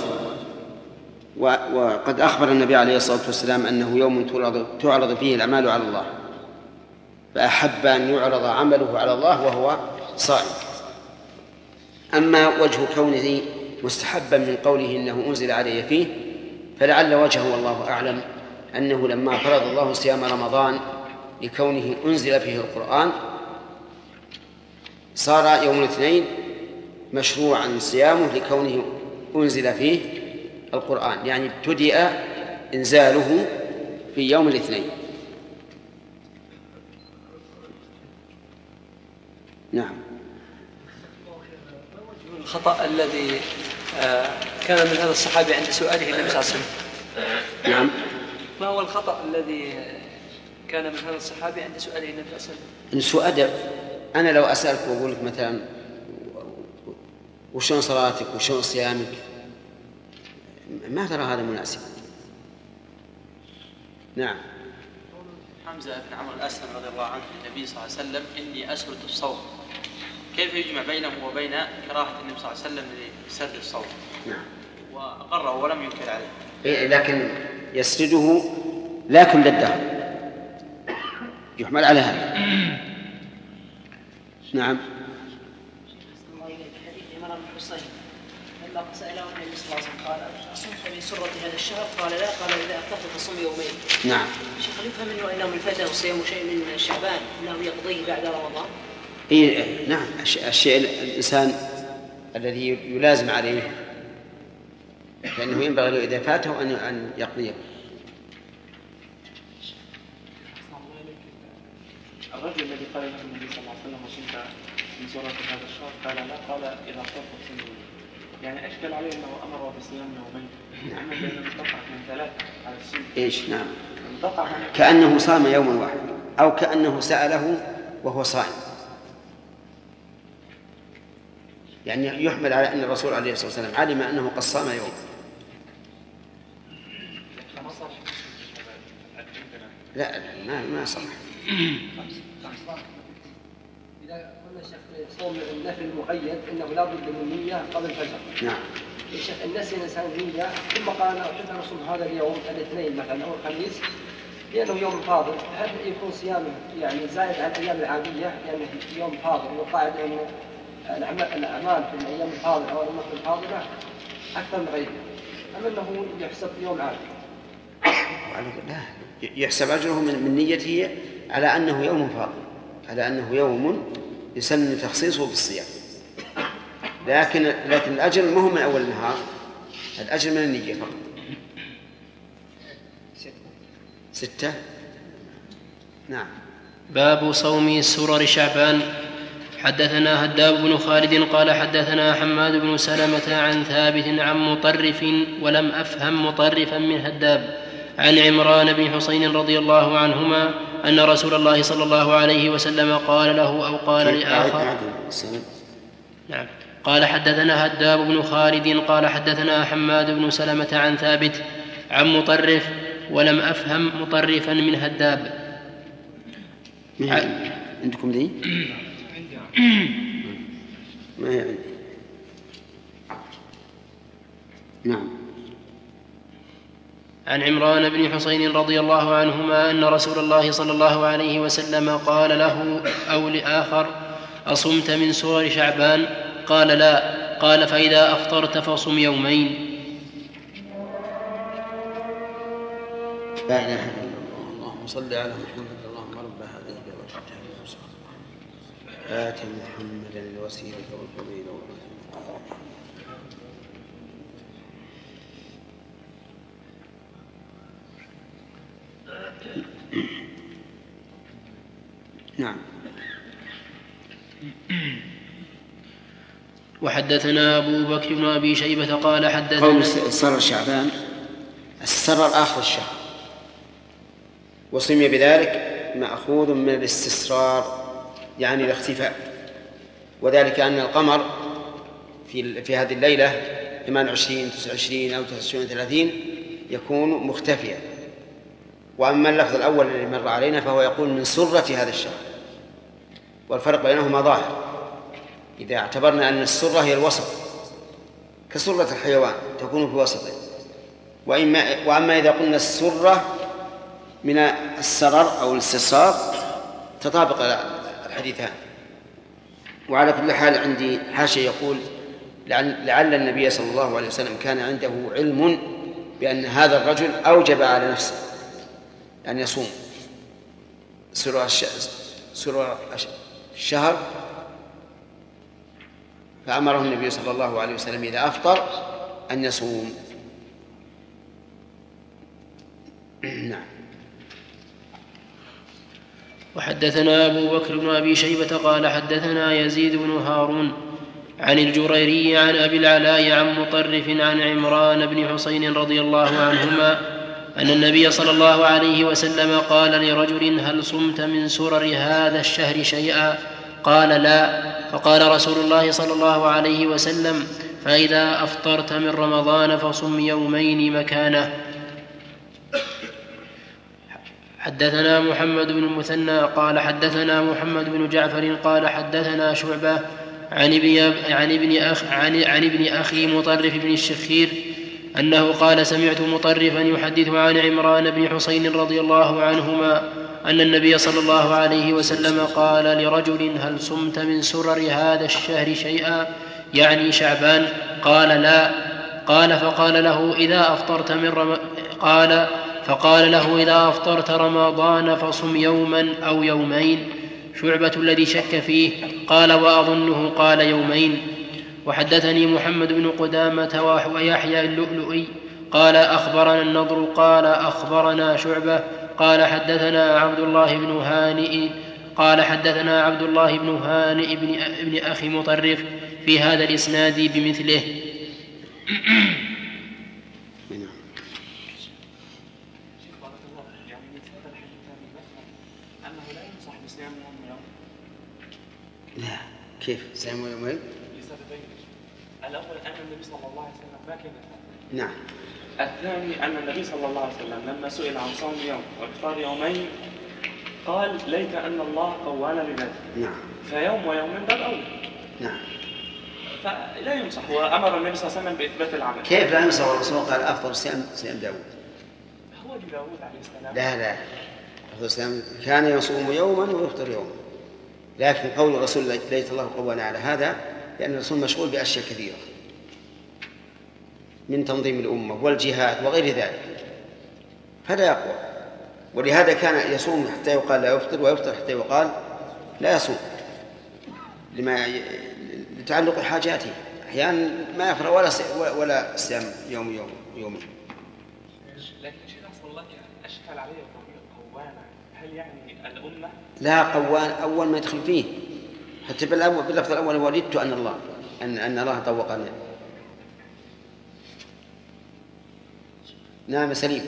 وقد أخبر النبي عليه الصلاة والسلام أنه يوم تعرض فيه الأعمال على الله، فأحب أن يعرض عمله على الله وهو صائم. أما وجه كونه مستحبا من قوله إنه أنزل علي فيه، فلعل وجهه والله أعلم أنه لما فرض الله صيام رمضان لكونه أنزل فيه القرآن صار يوم الاثنين مشروعا صيامه لكونه أنزل فيه القرآن، يعني ابتدأ إنزاله في يوم الاثنين. نعم. الخطأ الذي كان من هذا الصحابي عند سؤاله النبي صلى الله عليه وسلم؟ نعم. ما هو الخطأ الذي كان من هذا الصحابي عند سؤاله النبي صلى الله عليه وسلم؟ سوء أدب. أنا لو أسألك وأقول لك مثلا وشون صلاتك وشون صيامك، ما ترى هذا مناسب. نعم. حمزة بن عمرو الأسلم رضي الله عنه النبي صلى الله عليه وسلم إني أسرد الصوت، كيف يجمع بينه وبين كراهة النبي صلى الله عليه وسلم لسرد الصوت؟ نعم. وأقره ولم ينكر عليه. لكن يسرده لا كل الدهر، يحمل على هذا. نعم. حديث عمران بن حصين لما سأله النبي صلى الله عليه وسلم قال أصمت من سرة هذا الشهر؟ قال لا. قال إذا أفطرت فصم يومين. نعم. شيخ يفهم أنه من فاته صيام شيء من شعبان أنه يقضيه بعد رمضان؟ نعم. الشيء الإنسان الذي يلازم عليه، لأنه ينبغي له إذا فاته أن يقضيه. الرجل الذي قال له النبي صلى الله عليه وسلم وصمت من سورة هذا الشهر قال لا. قال إذا أفطرت فصم يومين. يعني أشكل عليه أنه أمر بصيام يومين. نعم. لأنه انقطع من 3 على السن. نعم. كأنه صام يوما واحد، أو كأنه سأله وهو صائم. يعني يحمل على أن الرسول عليه الصلاة والسلام علم أنه قد صام يوم. لا ما صح. إذا قلنا شيخ صوم النفل المقيد إنه لا بد من نية قبل الفجر. نعم. الشيخ الناس الإنسان نية ثم قال أحب أن أصوم هذا اليوم الاثنين مثلا أو الخميس لأنه يوم فاضل، هل يكون صيامه يعني زائد عن الأيام العادية لأنه يوم فاضل وقاعد أن الأعمال في الأيام الفاضلة أو الأمور الفاضلة أكثر من غيرها، أم أنه يحسب يوم عادي؟ لا، يحسب أجره من نيته على أنه يوم فاضل، على أنه يوم يسن تخصيصه بالصيام. لكن الأجر ما هو من أول النهار، الأجر من النية فقط. 6. نعم. باب صوم سرر شعبان. حدثنا هداب بن خالد قال حدثنا حماد بن سلمة عن ثابت عن مطرف ولم أفهم مطرفا من هداب عن عمران بن حسين رضي الله عنهما أن رسول الله صلى الله عليه وسلم قال له أو قال لآخر. نعم. قال حدثنا هداب بن خالد قال حدثنا حماد بن سلمة عن ثابت عن مطرف ولم أفهم مطرفا من هداب. عندكم ذي؟ ما هي عندي. نعم. عن عمران بن حسين رضي الله عنهما أن رسول الله صلى الله عليه وسلم قال له أو لآخر أصمت من سرر شعبان؟ قال لا. قال فإذا أفطرت فصم يومين. لا إله إلا الله. اللهم صل على محمد. اللهم رب هذه الدعوة آت محمدا الوسيلة والفضيلة. نعم. وحدثنا أبو بكر بن أبي شيبة قال حدثنا قول سرر شعبان، السرر آخر الشهر، وسمي بذلك مأخوذ من الاستسرار يعني الاختفاء، وذلك أن القمر في هذه الليلة 28 29 أو 29 30 يكون مختفيا. وأما اللفظ الأول الذي مر علينا فهو يقول من سرة هذا الشهر، والفرق بينهما ظاهر إذا اعتبرنا أن السرة هي الوسط كسرة الحيوان تكون في وسطه، وأما إذا قلنا السرة من السرر أو الاستسرار تطابق الحديثان. وعلى كل حال عندي حاشية يقول لعل النبي صلى الله عليه وسلم كان عنده علم بأن هذا الرجل أوجب على نفسه أن يصوم سرور الشهر، فأمره النبي صلى الله عليه وسلم إذا أفطر أن يصوم. نعم. وحدثنا أبو بكر بن أبي شيبة قال حدثنا يزيد بن هارون عن الجريري عن أبي العلاء عن مطرف عن عمران بن حسين رضي الله عنهما أن النبي صلى الله عليه وسلم قال لرجل: هل صمت من سرر هذا الشهر شيئا؟ قال: لا. فقال رسول الله صلى الله عليه وسلم: فإذا أفطرت من رمضان فصم يومين مكانه. حدثنا محمد بن المثنى قال حدثنا محمد بن جعفر قال حدثنا شعبة عن ابن أخي مطرف بن الشخير أنه قال: سمعت مطرفا يحدث عن عمران بن حسين رضي الله عنهما أن النبي صلى الله عليه وسلم قال لرجل: هل صمت من سرر هذا الشهر شيئا؟ يعني شعبان. قال: لا. قال: فقال له: إذا أفطرت رمضان فصم يوما أو يومين. شعبة الذي شك فيه قال: وأظنه قال يومين. وحدثني محمد بن قدامة ويحيى اللؤلؤي قال أخبرنا النضر قال أخبرنا شعبة قال حدثنا عبد الله بن هانئ قال حدثنا عبد الله بن هانئ ابن أخي مطرف في هذا الإسناد بمثله. لا، كيف صيام يومين؟ لسببين: الأول أن النبي صلى الله عليه وسلم ما كان يفعل. نعم. الثاني أن النبي صلى الله عليه وسلم لما سئل عن صوم يوم وإفطار يومين قال: ليت أن الله قوانا لذلك. نعم. فيوم ويومين باب أولى. نعم. فلا ينصح، وأمر النبي صلى الله عليه وسلم بإثبات العمل. كيف لا ينصح؟ الرسول قال: أفضل صيام داود. هو داود عليه السلام. لا، أفضل صيام كان يصوم يوما ويفطر يوما، لكن قول الرسول ليت الله قوانا على هذا لأن الرسول مشغول بأشياء كثيرة من تنظيم الأمة والجهاد وغير ذلك، هذا يقوى. ولهذا كان يصوم حتى يقال لا يفطر، ويفطر حتى يقال لا يصوم، لتعلق حاجاته. أحيانا ما يفرغ ولا صيام يوم. لكن شيخ أحسن الله أشكال عليه قوانا، هل يعني الأمة؟ لا، قوان أول ما يدخل فيه، حتى باللفظ الأول: وددت أن الله طوقني. نعم سليم.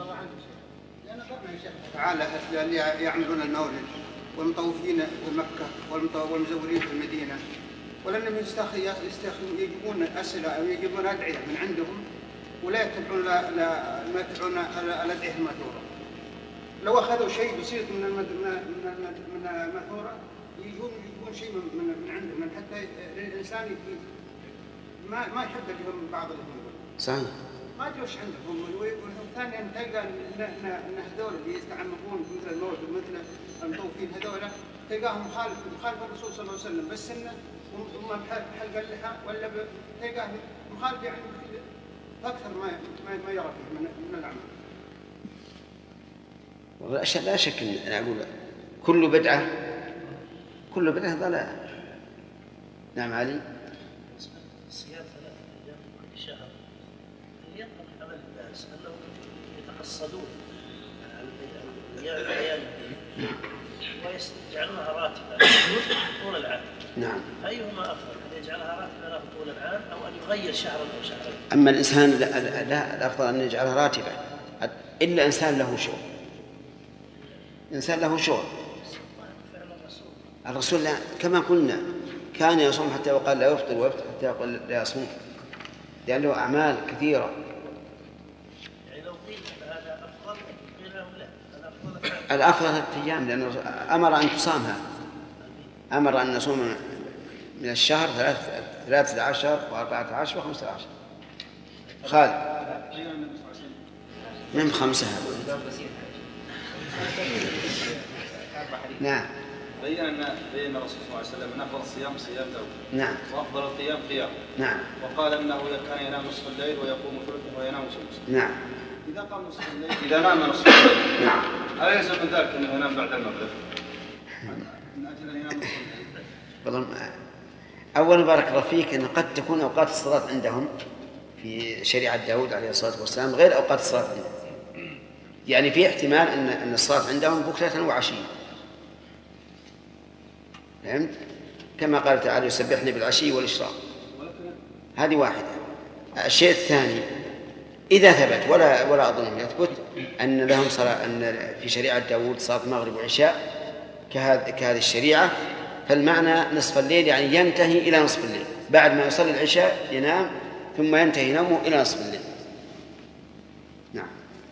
تعالى اللي يعملون المولد والمطوفين في مكة والمزورين في المدينة، ولأنهم يجيبون أسئلة أو يجيبون أدعية من عندهم ولا يتبعون ما يتبعون الأدعية المأثورة. لو أخذوا شيء بسيط من المأثورة يجيبون شيء من عندهم، من حتى الإنسان ما يحب لهم بعض الأمور. صحيح. ما أدري وش عندهم. وثانيا تلقى أن هذول اللي يستعمقون مثل الموت ومثل المطوفين هذول تلقاهم مخالف الرسول صلى الله عليه وسلم، بس إنه هم بحلق اللحى ولا تلقاه مخالف يعني أكثر ما يرى فيه من العمل. والله لا شك أن أقول كل بدعة ضلال. نعم علي. صيام 3 أيام كل شهر يطلق عمل الناس أنهم يتقصدون الأيام ويجعلونها راتبة طول العام. نعم. أيهما أفضل، أن يجعلها راتبة له طول العام أو أن يغير شهرا أو شهرين؟ أما الإنسان لا، الأفضل أن يجعلها راتبة، إلا إنسان له شغل. الرسول كما قلنا كان يصوم حتى يقال لا يفطر، ويفطر حتى يقال لا يصوم، لأنه أعمال كثيرة. يعني لو قيل هذا أفضل قيل له لا، الأفضل 3 أيام، لأنه أمر أن تصامها، أمر أن نصوم من الشهر 13 و14 و15. خالد من 5. نعم. بين الرسول صلى الله عليه وسلم أن أفضل الصيام صيام داود. نعم. وأفضل القيام قيام. نعم. وقال أنه كان ينام نصف الليل ويقوم ثلثه وينام ثلثه. نعم. إذا قام نصف الليل، إذا نام نصف الليل، نعم، ألا يلزم من ذلك أنه ينام بعد المغرب؟ من أجل أن ينام نصف الليل. أولا بارك الله فيك أن قد تكون أوقات الصلاة عندهم في شريعة داود عليه الصلاة والسلام غير أوقات الصلاة عندهم. يعني في احتمال أن الصلاة عندهم بكرة وعشية، فهمت؟ كما قال تعالى يسبحني بالعشي والإشراق. هذه واحدة. الشيء الثاني إذا ثبت ولا أظنه يثبت أن لهم صلاة، أن في شريعة داود صلاة مغرب وعشاء كهذه الشريعة، فالمعنى نصف الليل يعني ينتهي إلى نصف الليل، بعد ما يصلي العشاء ينام ثم ينتهي نومه إلى نصف الليل. نعم.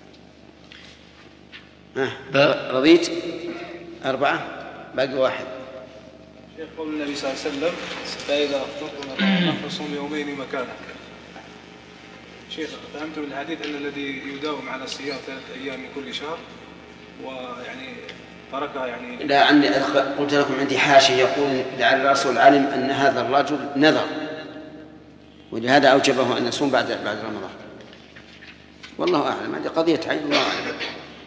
رضيت 4 باقي 1. شيخ قول النبي صلى الله عليه وسلم فإذا أفطرتم فصوموا يومين مكانه. شيخ فهمت من الحديث أن الذي يداوم على الصيام 3 أيام من كل شهر ويعني تركها يعني لا عندي، قلت لكم عندي حاشية يقول لعل الرسول علم أن هذا الرجل نذر ولهذا أوجبه أن يصوم بعد رمضان. والله أعلم، هذه قضية عين، الله أعلم.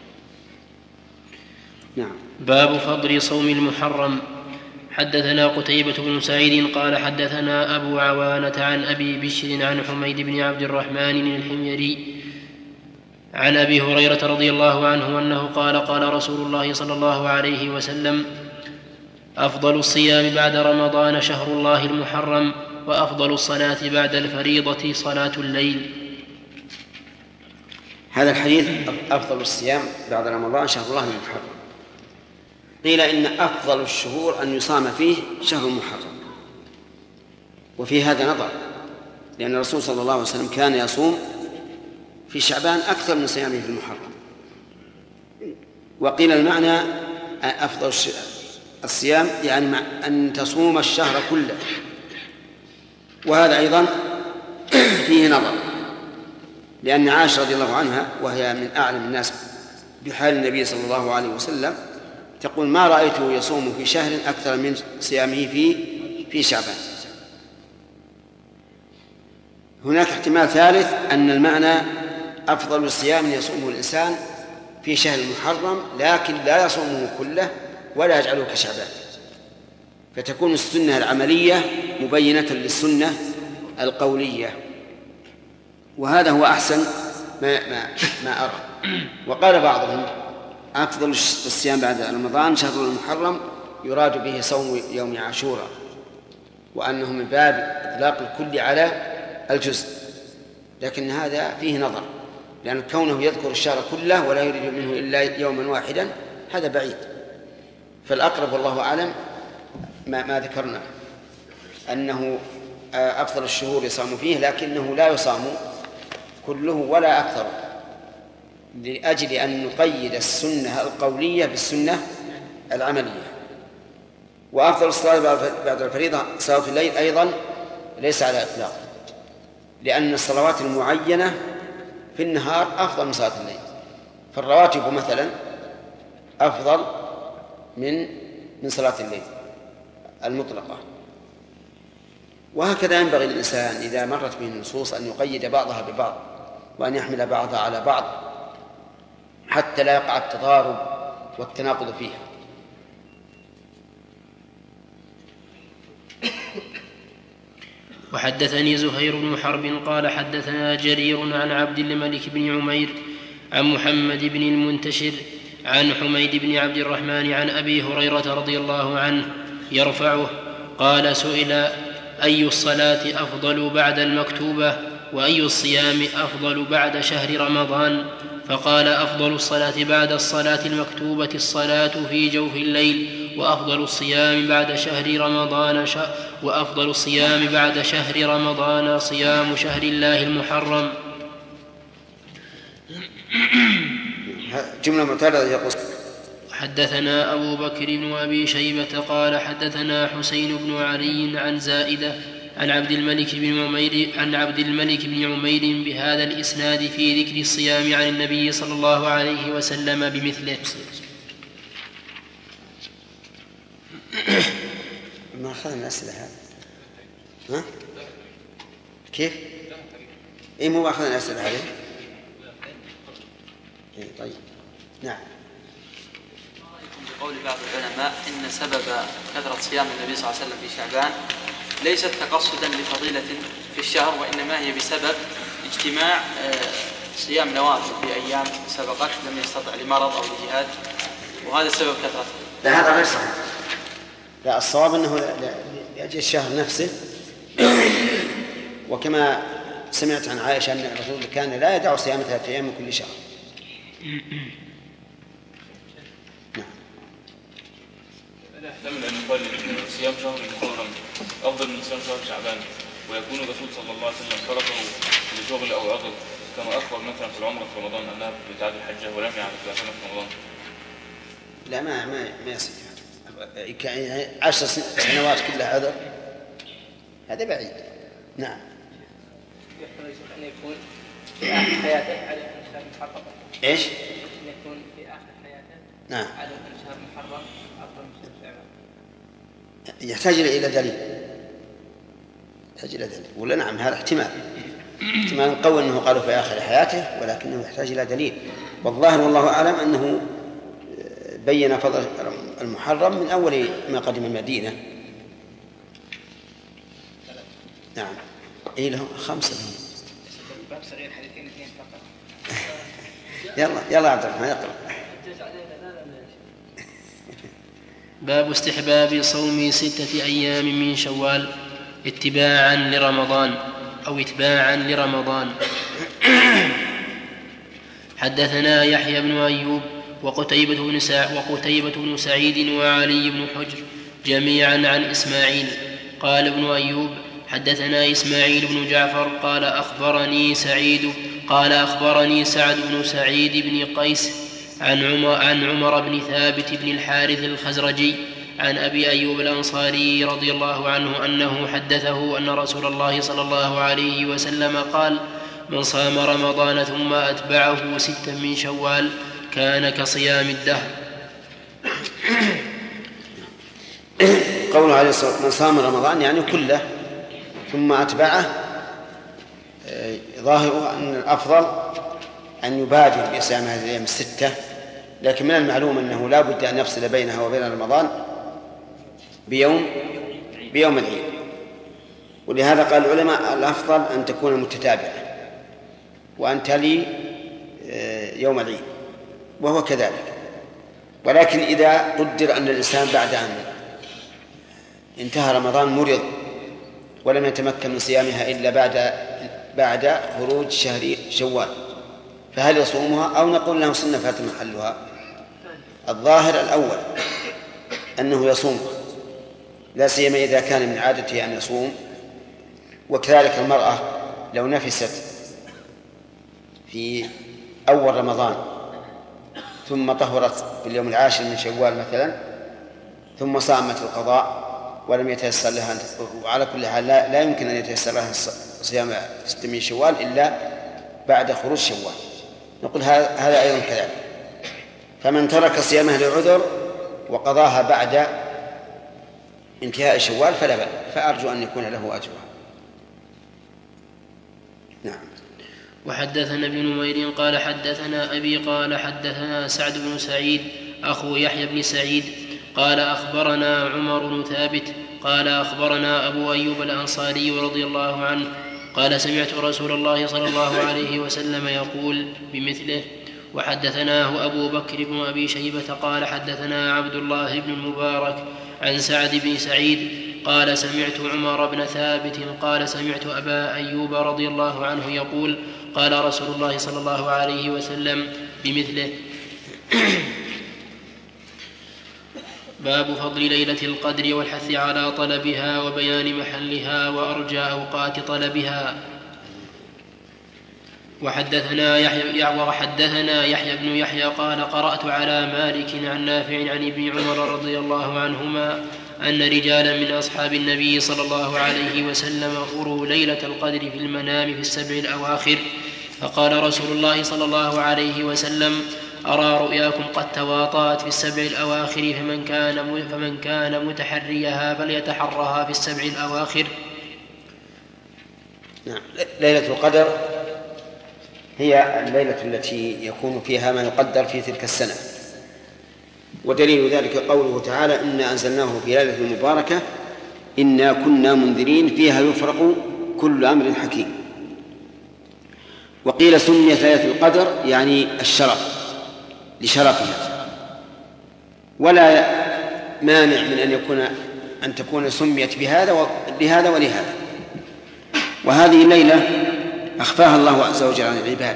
نعم. باب فضل صوم المحرم. حدثنا قتيبة بن سعيد قال حدثنا أبو عوانة عن أبي بشر عن حميد بن عبد الرحمن الحميري عن أبي هريرة رضي الله عنه أنه قال قال رسول الله صلى الله عليه وسلم: أفضل الصيام بعد رمضان شهر الله المحرم، وأفضل الصلاة بعد الفريضة صلاة الليل. هذا الحديث أفضل الصيام بعد رمضان شهر الله المحرم. قيل إن أفضل الشهور أن يصام فيه شهر محرم، وفي هذا نظر، لأن الرسول صلى الله عليه وسلم كان يصوم في شعبان أكثر من صيامه في المحرم. وقيل المعنى أفضل الصيام يعني أن تصوم الشهر كله، وهذا أيضا فيه نظر، لأن عائشة رضي الله عنها وهي من أعلم الناس بحال النبي صلى الله عليه وسلم تقول: ما رأيته يصوم في شهر أكثر من صيامه في شعبان. هناك احتمال ثالث أن المعنى أفضل الصيام يصومه الإنسان في شهر المحرم لكن لا يصومه كله ولا يجعله كشعبان، فتكون السنة العملية مبينة للسنة القولية، وهذا هو أحسن ما أرى. وقال بعضهم: أفضل الصيام بعد رمضان شهر المحرم يراد به صوم يوم عاشوراء، وأنه من باب إطلاق الكل على الجزء، لكن هذا فيه نظر، لأن كونه يذكر الشهر كله ولا يريد منه إلا يوما واحدا هذا بعيد. فالأقرب والله أعلم ما ذكرنا، أنه أفضل الشهور يصام فيه لكنه لا يصام كله ولا أكثر، لأجل أن نقيد السنة القولية بالسنة العملية. وأفضل الصلاة بعد الفريضة صلاة الليل أيضا ليس على إطلاق، لأن الصلوات المعينة في النهار أفضل من صلاة الليل، فالرواتب مثلا أفضل من صلاة الليل المطلقة. وهكذا ينبغي للإنسان إذا مرت به النصوص أن يقيد بعضها ببعض وأن يحمل بعضها على بعض حتى لا يقع التضارب والتناقض فيها. وحدثني زهير بن حرب قال حدثنا جرير عن عبد الملك بن عمير عن محمد بن المنتشر عن حميد بن عبد الرحمن عن أبي هريرة رضي الله عنه يرفعه قال: سئل: أي الصلاة أفضل بعد المكتوبة، وأي الصيام أفضل بعد شهر رمضان؟ فقال: أفضل الصلاة بعد الصلاة المكتوبة الصلاة في جوف الليل، وأفضل الصيام بعد شهر رمضان صيام شهر الله المحرم. جملة معترضة يقول. حدثنا أبو بكر بن أبي شيبة قال حدثنا حسين بن علي عن زائدة عن عبد الملك بن عمير بهذا الإسناد في ذكر الصيام عن النبي صلى الله عليه وسلم بمثله. ما أخذنا الأسئلة هذا؟ ها؟ كيف؟ إيه مو أخذنا الأسئلة هذه؟ إيه طيب. نعم. بقول بعض العلماء إن سبب كثرة صيام النبي صلى الله عليه وسلم في شعبان ليست تقصدا لفضيلة في الشهر، وإنما هي بسبب اجتماع صيام نوافل في أيام سبقت لم يستطع لمرض أو لجهاد، وهذا سبب كثرته. لا هذا غير صحيح، لا، الصواب أنه لأجل الشهر نفسه. وكما سمعت عن عائشة أن الرسول كان لا يدع صيام 3 أيام من كل شهر. لا يحتمل أن يقال أن صيام شهر محرم أفضل من صيام شهر شعبان، ويكون الرسول صلى الله عليه وسلم تركه لشغل أو عذر، كما أخبر مثلا في العمرة في رمضان أنها بتعد الحجة ولم يعرف لا في رمضان. لا، ما يصير 10 سنوات كلها عذر، هذا بعيد. نعم. يحتمل أن يكون في آخر حياته على شهر محرم. إيش؟ أن يكون في آخر حياته. نعم. على شهر محرم أفضل من شهر شعبان. يحتاج إلى دليل. ولا نعم، هذا احتمال قوي أنه قالوا في آخر حياته، ولكنه يحتاج إلى دليل. والظاهر والله أعلم أنه بين فضل المحرم من أول ما قدم المدينة. نعم. إيه لهم 5 لهم. باب صغير حديثين 2 فقط. يلا عبد الرحمن اقرأ. باب استحباب صوم 6 أيام من شوال اتباعا لرمضان أو اتباعا لرمضان. حدثنا يحيى بن أيوب وقتيبة بن سعيد وعلي بن حجر جميعا عن إسماعيل. قال ابن أيوب: حدثنا إسماعيل بن جعفر قال أخبرني سعد بن سعيد بن قيس عن عمر بن ثابت بن الحارث الخزرجي عن أبي أيوب الأنصاري رضي الله عنه أنه حدثه أن رسول الله صلى الله عليه وسلم قال: من صام رمضان ثم أتبعه 6 من شوال كان كصيام الدهر. قوله عليه الصلاة والسلام من صام رمضان يعني كله ثم أتبعه، ظاهره أن الأفضل أن يبادر بصيام هذه الأيام 6، لكن من المعلوم أنه لا بد أن يفصل بينها وبين رمضان بيوم العيد. ولهذا قال العلماء الأفضل أن تكون متتابعة وأن تلي يوم العيد، وهو كذلك. ولكن إذا قدر أن الإنسان بعد أن انتهى رمضان مرض ولم يتمكن من صيامها إلا بعد خروج شهر شوال، فهل يصومها أو نقول له سنة فات محلها؟ الظاهر الأول أنه يصومها، لا سيما إذا كان من عادته أن يصوم. وكذلك المرأة لو نفست في أول رمضان ثم طهرت في اليوم 10 من شوال مثلا ثم صامت القضاء ولم يتيسر لها، وعلى كل حال لا يمكن أن يتيسر لها صيام 6 من شوال إلا بعد خروج شوال، نقول هذا أيضا كذلك. فمن ترك صيامها لعذر وقضاها بعد انتهاء شوال فلا بأس، فأرجو أن يكون له أجرها. نعم. وحدثنا ابن نمير قال حدثنا أبي قال حدثنا سعد بن سعيد أخو يحيى بن سعيد قال أخبرنا عمر بن ثابت قال أخبرنا أبو أيوب الأنصاري رضي الله عنه قال سمعت رسول الله صلى الله عليه وسلم يقول بمثله. وحدثناه أبو بكر بن أبي شيبة قال حدثنا عبد الله بن المبارك عن سعد بن سعيد قال سمعت عمر بن ثابت قال سمعت أبا أيوب رضي الله عنه يقول قال رسول الله صلى الله عليه وسلم بمثله. باب فضل ليلة القدر والحث على طلبها وبيان محلها وأرجى أوقات طلبها. وحدثنا يحيى بن يحيى قال قرأت على مالك عن نافع عن ابن عمر رضي الله عنهما أن رجالا من أصحاب النبي صلى الله عليه وسلم أروا ليلة القدر في المنام في 7 الأواخر، فقال رسول الله صلى الله عليه وسلم أرى رؤياكم قد تواطأت في 7 الأواخر فمن كان متحريها فليتحرها في 7 الأواخر. نعم. ليلة القدر هي الليلة التي يكون فيها ما يقدر في تلك السنة، ودليل ذلك قوله تعالى إنا أنزلناه في ليلة مباركة إنا كنا منذرين فيها يفرق كل أمر حكيم. وقيل سميت ليلة القدر يعني الشرف لشرفها، ولا مانع من أن يكون أن تكون سميت بهذا لهذا ولهذا. وهذه الليلة أخفاها الله عز وجل عن العباد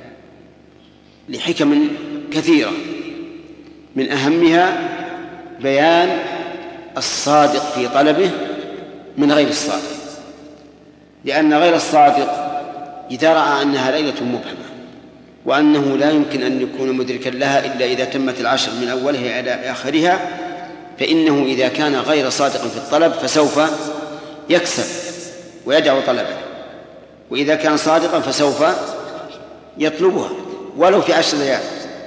لحكم كثيرة، من أهمها بيان الصادق في طلبه من غير الصادق، لأن غير الصادق إذا رأى أنها ليلة مبهمة وأنه لا يمكن أن يكون مدركا لها إلا إذا تمت العشر من أولها إلى آخرها، فإنه إذا كان غير صادق في الطلب فسوف يكسب ويدع طلبه، وإذا كان صادقا فسوف يطلبها ولو في 10 ليال.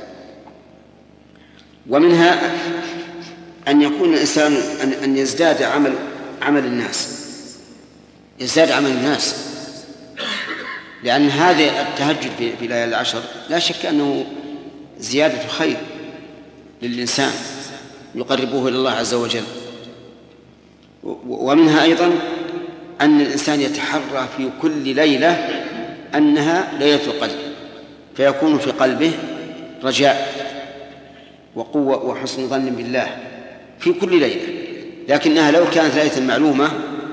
ومنها أن يكون الإنسان أن يزداد عمل الناس، يزداد عمل الناس، لأن هذا التهجد في ليالي العشر لا شك أنه زيادة خير للإنسان يقربه إلى الله عز وجل. ومنها أيضا أن الإنسان يتحرى في كل ليلة أنها ليلة القدر، فيكون في قلبه رجاء وقوة وحسن ظن بالله في كل ليلة، لكنها لو كانت ليلة معلومة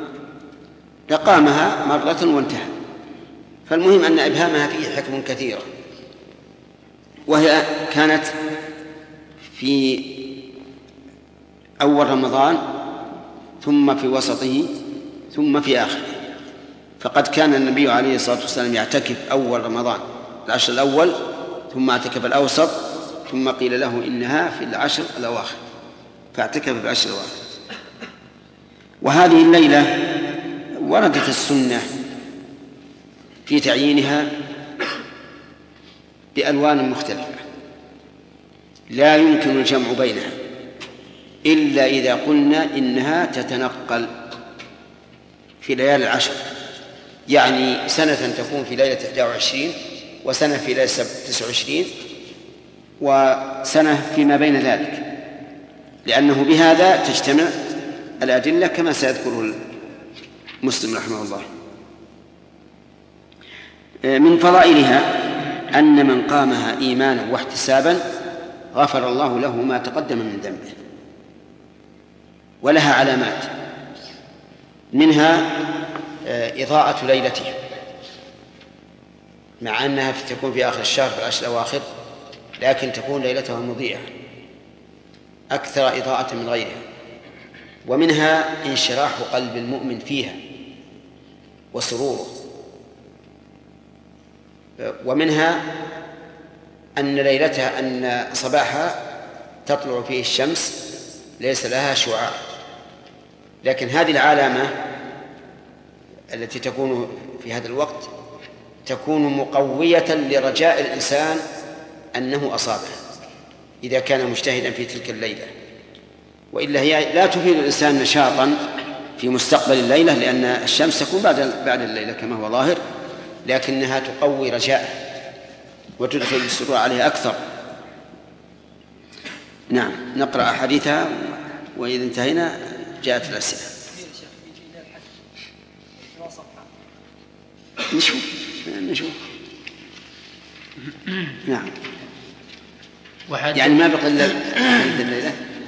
لقامها مرة وانتهى. فالمهم أن إبهامها فيه حكم كثيرة، وهي كانت في أول رمضان ثم في وسطه ثم في آخره. فقد كان النبي عليه الصلاة والسلام يعتكف أول رمضان العشر الأول، ثم اعتكف الأوسط، ثم قيل له إنها في العشر الأواخر فاعتكف في العشر الأواخر. وهذه الليلة وردت السنة في تعيينها بألوان مختلفة لا يمكن الجمع بينها إلا إذا قلنا إنها تتنقل في ليالي العشر، يعني سنة تكون في ليلة 21 وسنة في ليلة 29 وسنة فيما بين ذلك، لأنه بهذا تجتمع الأدلة كما سيذكره مسلم رحمه الله. من فضائلها أن من قامها إيمانا واحتسابا غفر الله له ما تقدم من ذنبه. ولها علامات، منها إضاءة ليلتها، مع أنها تكون في آخر الشهر في العشر الأواخر، لكن تكون ليلتها مضيئة أكثر إضاءة من غيرها. ومنها انشراح قلب المؤمن فيها وسروره. ومنها أن ليلتها أن صباحها تطلع فيه الشمس ليس لها شعاع، لكن هذه العلامة التي تكون في هذا الوقت تكون مقوية لرجاء الإنسان أنه أصابها إذا كان مجتهدا في تلك الليلة، وإلا هي لا تفيد الإنسان نشاطا في مستقبل الليلة، لأن الشمس تكون بعد الليلة كما هو ظاهر، لكنها تقوي رجاءه وتدخل السرور عليه أكثر. نعم، نقرأ حديثها وإذا انتهينا جاءت الأسئلة. نشوف. نعم، يعني ما بقى إلا الليلة.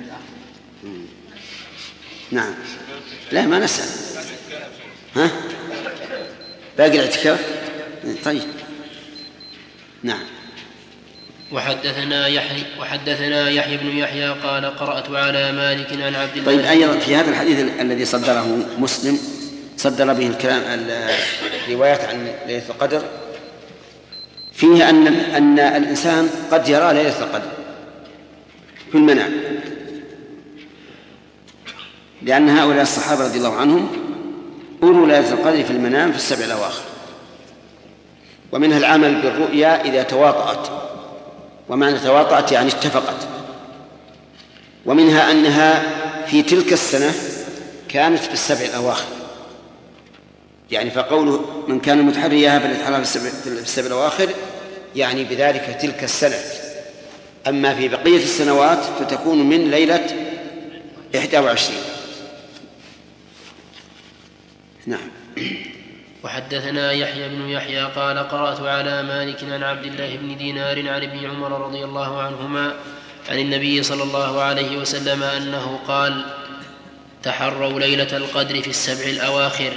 نعم، لا ما نسأل. ها، باقي الاعتكاف. طيب، نعم. وحدثنا يحيى بن يحيى قال قرأت على مالك عن عبد الله. طيب، أيضا في هذا الحديث الذي صدره مسلم صدر به الكلام الروايات عن ليلة القدر، فيه أن الإنسان قد يرى ليلة القدر في المنام، لأن هؤلاء الصحابة رضي الله عنهم أروا ليلة القدر في المنام في السبع الأواخر. ومنها العمل بالرؤيا إذا تواطأت، ومعنى تواطأت يعني اتفقت. ومنها أنها في تلك السنة كانت في السبع الأواخر، يعني فقوله من كان متحريها فليتحرى في السبع الأواخر يعني بذلك تلك السنة. أما في بقية السنوات فتكون من ليلة 21. نعم. وحدثنا يحيى بن يحيى قال قرأت على مالك عن عبد الله بن دينار عن ابن عمر رضي الله عنهما عن النبي صلى الله عليه وسلم أنه قال تحروا ليلة القدر في السبع الأواخر.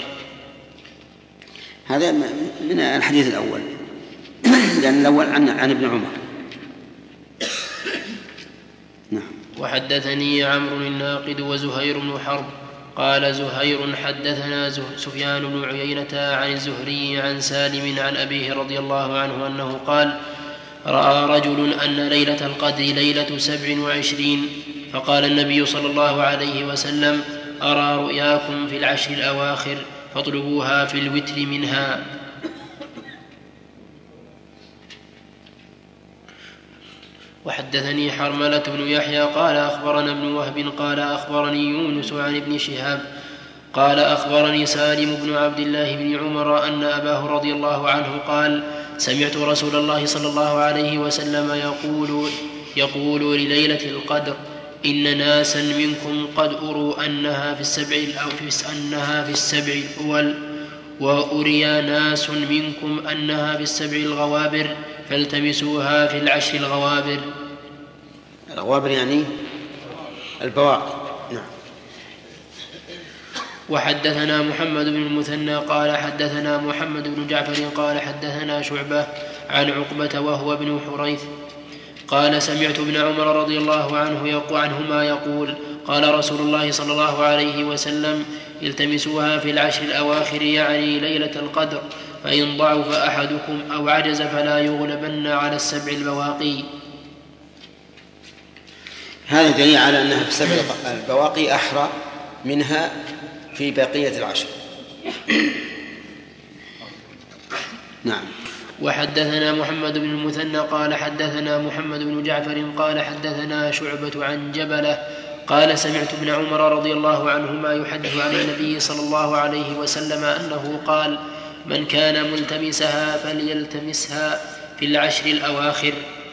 هذا من الحديث الأول، لأن الأول عن ابن عمر. نعم. وحدثني عمرو الناقد وزهير بن حرب قال زهير حدثنا سفيان بن عيينة عن الزهري عن سالم عن أبيه رضي الله عنه أنه قال: رأى رجل أن ليلة القدر ليلة 27، فقال النبي صلى الله عليه وسلم: أرى رؤياكم في العشر الأواخر فاطلبوها في الوتر منها. وحدثني حرملة بن يحيى قال أخبرنا ابن وهب قال أخبرني يونس عن ابن شهاب قال أخبرني سالم بن عبد الله بن عمر أن أباه رضي الله عنه قال: سمعت رسول الله صلى الله عليه وسلم يقول لليلة القدر: إن ناسا منكم قد أروا أنها في السبع الأول، وأري ناس منكم أنها في السبع الغوابر، فالتمسوها في العشر الغوابر. الغوابر يعني البواقي. نعم. وحدثنا محمد بن المثنى قال حدثنا محمد بن جعفر قال حدثنا شعبة عن عقبة وهو بن حريث قال: سمعت ابن عمر رضي الله عنهما يقول: قال رسول الله صلى الله عليه وسلم: التمسوها في العشر الأواخر، يعني ليلة القدر، فإن ضعف أحدكم أو عجز فلا يغلبن على السبع البواقي. هذا دليل على أنها في السبع البواقي أحرى منها في بقية العشر. نعم. وحدثنا محمد بن المثنى قال حدثنا محمد بن جعفر قال حدثنا شعبة عن جبلة قال: سمعت ابن عمر رضي الله عنهما يحدث عن النبي صلى الله عليه وسلم أنه قال: من كان ملتمسها فليلتمسها في العشر الأواخر.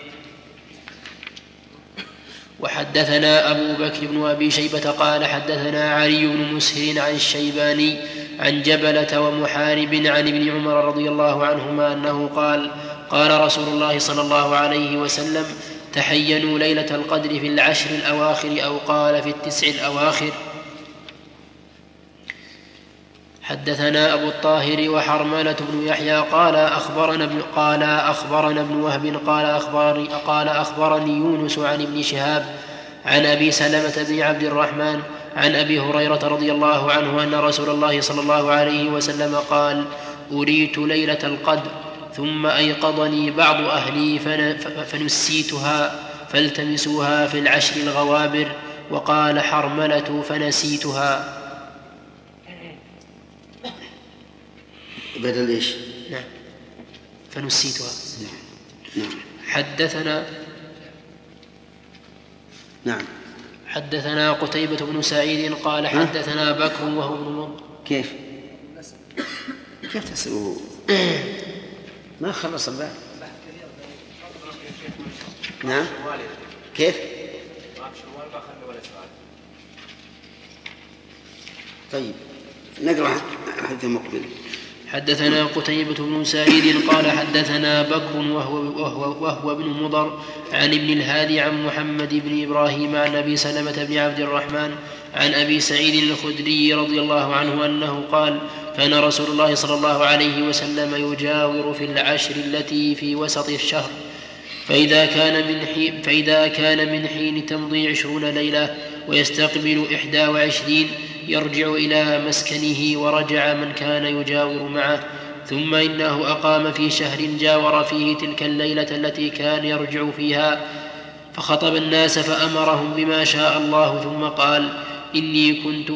وحدثنا أبو بكر بن أبي شيبة قال حدثنا علي بن مسهر عن الشيباني عن جبلة ومحارب عن ابن عمر رضي الله عنهما أنه قال: قال رسول الله صلى الله عليه وسلم: تحينوا ليلة القدر في العشر الأواخر، أو قال في التسع الأواخر. حدثنا أبو الطاهر وحرملة بن يحيى قال أخبرنا ابن وهب قال أخبرني يونس عن ابن شهاب عن أبي سلمة بن عبد الرحمن عن أبي هريرة رضي الله عنه أن رسول الله صلى الله عليه وسلم قال: أريت ليلة القدر ثم أيقظني بعض أهلي فنسيتها، فالتمسوها في العشر الغوابر. وقال حرملة: فنسيتها. بدل إيش؟ نعم، فنسيتها. نعم. حدثنا قتيبة بن سعيد قال حدثنا بكر وهو ابن مضر. كيف تسألوا؟ ما خلص الباب. نعم. كيف؟ طيب نقرأ حديث مقبل. حدثنا قتيبة بن سعيد قال حدثنا بكر وهو ابن مضر عن ابن الهادي عن محمد بن إبراهيم عن أبي سلمة بن عبد الرحمن عن أبي سعيد الخدري رضي الله عنه أنه قال: كان رسول الله صلى الله عليه وسلم يجاور في العشر التي في وسط الشهر، فإذا كان من حين تمضي 20 ليلة ويستقبل 21 يرجع إلى مسكنه ورجع من كان يجاور معه، ثم إنه أقام في شهر جاور فيه تلك الليلة التي كان يرجع فيها، فخطب الناس فأمرهم بما شاء الله، ثم قال: إني كنت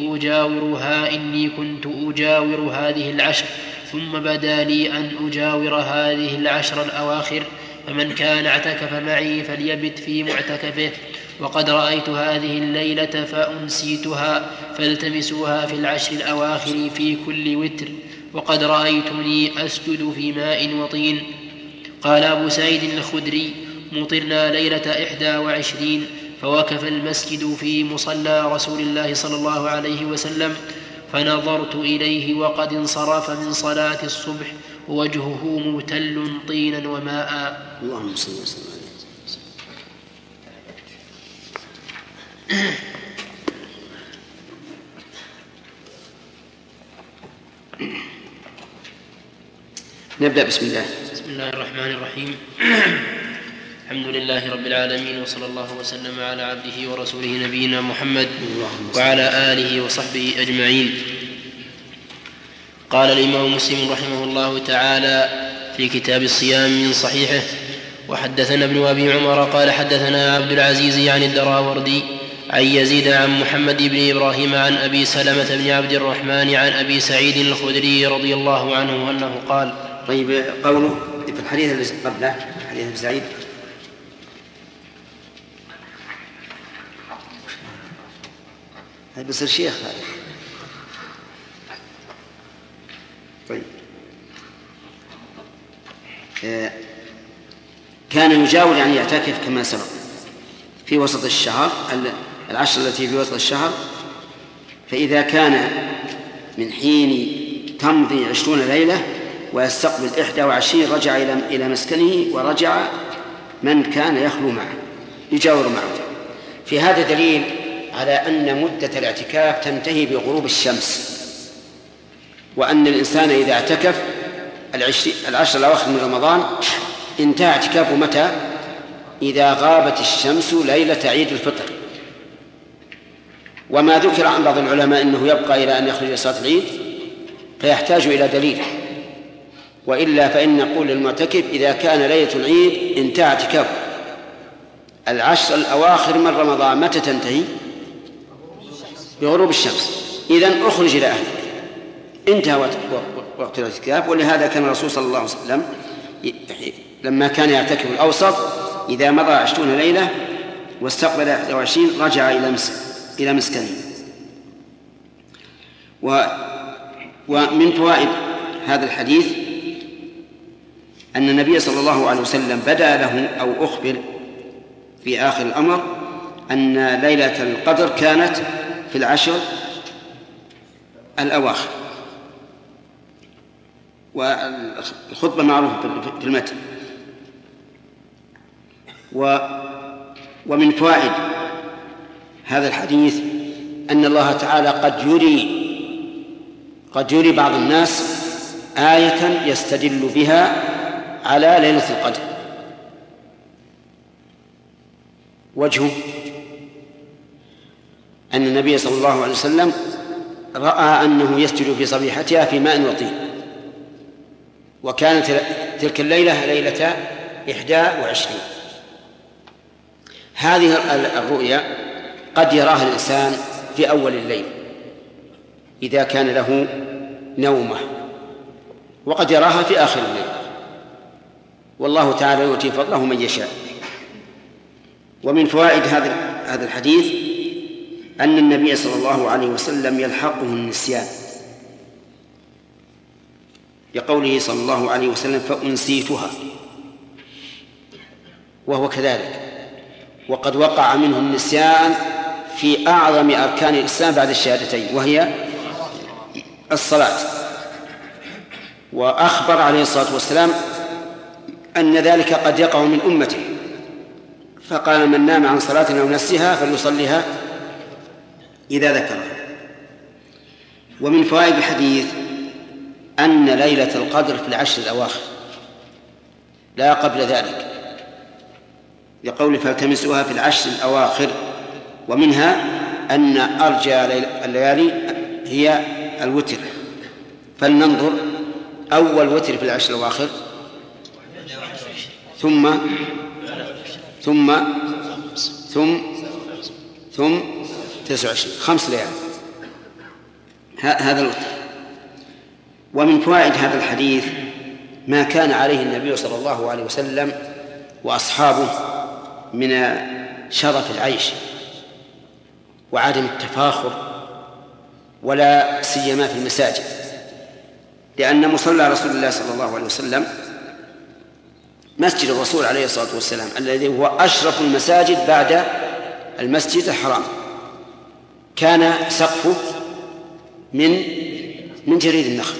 أجاور هذه العشر، ثم بدا لي أن أجاور هذه العشر الأواخر، فمن كان اعتكف معي فليبت في معتكفه، وقد رأيت هذه الليلة فأنسيتها، فالتمسوها في العشر الأواخر في كل وتر، وقد رأيتني أسجد في ماء وطين. قال أبو سعيد الخدري: مطرنا ليلة 21، فوقف المسجد في مصلى رسول الله صلى الله عليه وسلم، فنظرت إليه وقد انصرف من صلاة الصبح ووجهه مبتل طينا وماء. اللهم صل وسلم عليه. نبدأ. بسم الله. بسم الله الرحمن الرحيم. الحمد لله رب العالمين، وصلى الله وسلم على عبده ورسوله نبينا محمد وعلى آله وصحبه أجمعين. قال الإمام مسلم رحمه الله تعالى في كتاب الصيام من صحيحه: وحدثنا ابن أبي عمر قال حدثنا عبد العزيز عن الدراوردي عن يزيد عن محمد بن إبراهيم عن أبي سلمة بن عبد الرحمن عن أبي سعيد الخدري رضي الله عنه أنه قال. طيب، قوله في الحديث الذي قبله حديث أبي سعيد هذا بيصير شيخ هذا. طيب، كان يجاور يعني يعتكف كما سبق في وسط الشهر، العشر التي في وسط الشهر. فإذا كان من حين تمضي 20 ليلة ويستقبل 21 رجع إلى مسكنه، ورجع من كان يخلو معه يجاور معه. في هذا دليل على أن مدة الاعتكاف تنتهي بغروب الشمس، وأن الإنسان إذا اعتكف 10 الأواخر من رمضان انتهى اعتكافه متى؟ إذا غابت الشمس ليلة عيد الفطر. وما ذكر عن بعض العلماء أنه يبقى إلى أن يخرج صلاة العيد فيحتاج إلى دليل، وإلا فإن نقول للمعتكف إذا كان ليلة العيد انتهى اعتكافه. 10 الأواخر من رمضان متى تنتهي؟ بغروب الشمس. إذن أخرج إلى أهلك، انتهى وقت الاعتكاف. ولهذا كان الرسول صلى الله عليه وسلم لما كان يعتكف الأوسط إذا مضى 20 ليلة واستقبل 21 رجع إلى مسكنه. ومن فوائد هذا الحديث أن النبي صلى الله عليه وسلم بدأ له أو أخبر في آخر الأمر أن ليلة القدر كانت في 10 الأواخر، والخطبة معروفة في المتن. ومن فوائد هذا الحديث أن الله تعالى قد يري بعض الناس آية يستدل بها على ليلة القدر. وجهه أن النبي صلى الله عليه وسلم رأى أنه يسجد في صبيحتها في ماء وطين، وكانت تلك الليلة ليلة 21. هذه الرؤيا قد يراها الإنسان في أول الليل إذا كان له نومة، وقد يراها في آخر الليل، والله تعالى يؤتي فضله من يشاء. ومن فوائد هذا الحديث أن النبي صلى الله عليه وسلم يلحقه النسيان، لقوله صلى الله عليه وسلم فأنسيتها، وهو كذلك. وقد وقع منه النسيان في أعظم أركان الإسلام بعد الشهادتين، وهي الصلاة. وأخبر عليه الصلاة والسلام أن ذلك قد يقع من أمته، فقال من نام عن صلاة أو نسيها فليصليها إذا ذكرها. ومن فوائد الحديث أن ليلة القدر في 10 الأواخر لا قبل ذلك، لقول فالتمسوها في 10 الأواخر. ومنها أن أرجى الليالي هي الوتر، فلننظر أول وتر في 10 الأواخر، ثم 29، 5 ليالي، هذا الوتر. ومن فوائد هذا الحديث ما كان عليه النبي صلى الله عليه وسلم وأصحابه من شرف العيش وعدم التفاخر، ولا سيما في المساجد، لأن مصلى رسول الله صلى الله عليه وسلم مسجد الرسول عليه الصلاة والسلام الذي هو أشرف المساجد بعد المسجد الحرام، كان سقفه من جريد النخل.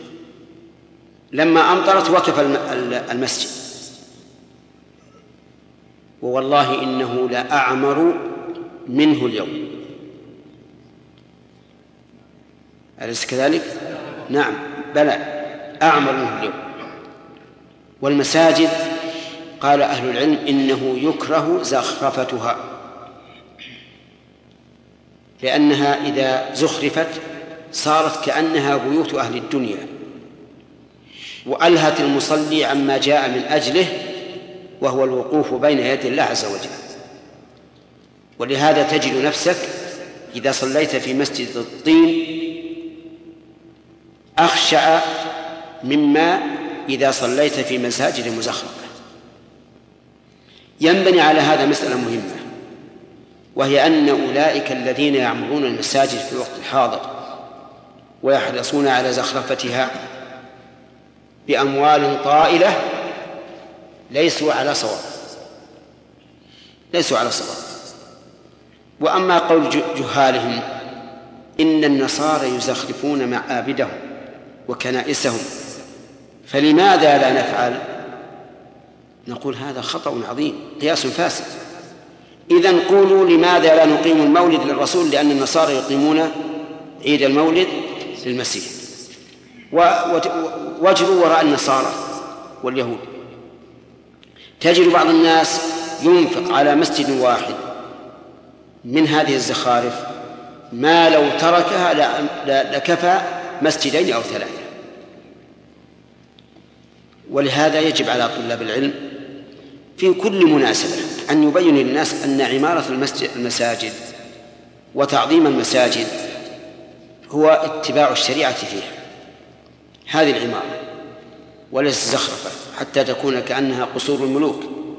لما أمطرت وقف المسجد، ووالله إنه لأعمر منه اليوم. أليس كذلك؟ نعم، بلى، أعمر منه اليوم. والمساجد قال أهل العلم إنه يكره زخرفتها، لأنها إذا زخرفت صارت كأنها بيوت أهل الدنيا، وألهت المصلي عما جاء من أجله، وهو الوقوف بين يدي الله عز وجل. ولهذا تجد نفسك إذا صليت في مسجد الطين أخشع مما إذا صليت في مساجد مزخرفة. ينبني على هذا مسألة مهمة، وهي أن أولئك الذين يعمرون المساجد في الوقت الحاضر ويحرصون على زخرفتها بأموال طائلة ليسوا على صواب. وأما قول جهالهم إن النصارى يزخرفون معابدهم وكنائسهم فلماذا لا نفعل؟ نقول هذا خطأ عظيم، قياس فاسد. إذن قولوا لماذا لا نقيم المولد للرسول؟ لأن النصارى يقيمون عيد المولد للمسيح، واجروا وراء النصارى واليهود. تجد بعض الناس ينفق على مسجد واحد من هذه الزخارف ما لو تركها لكفى مسجدين أو 3. ولهذا يجب على طلاب العلم في كل مناسبة أن يبين للناس أن عمارة المساجد وتعظيم المساجد هو اتباع الشريعة فيها، هذه العمارة، وليس زخرفة حتى تكون كأنها قصور الملوك.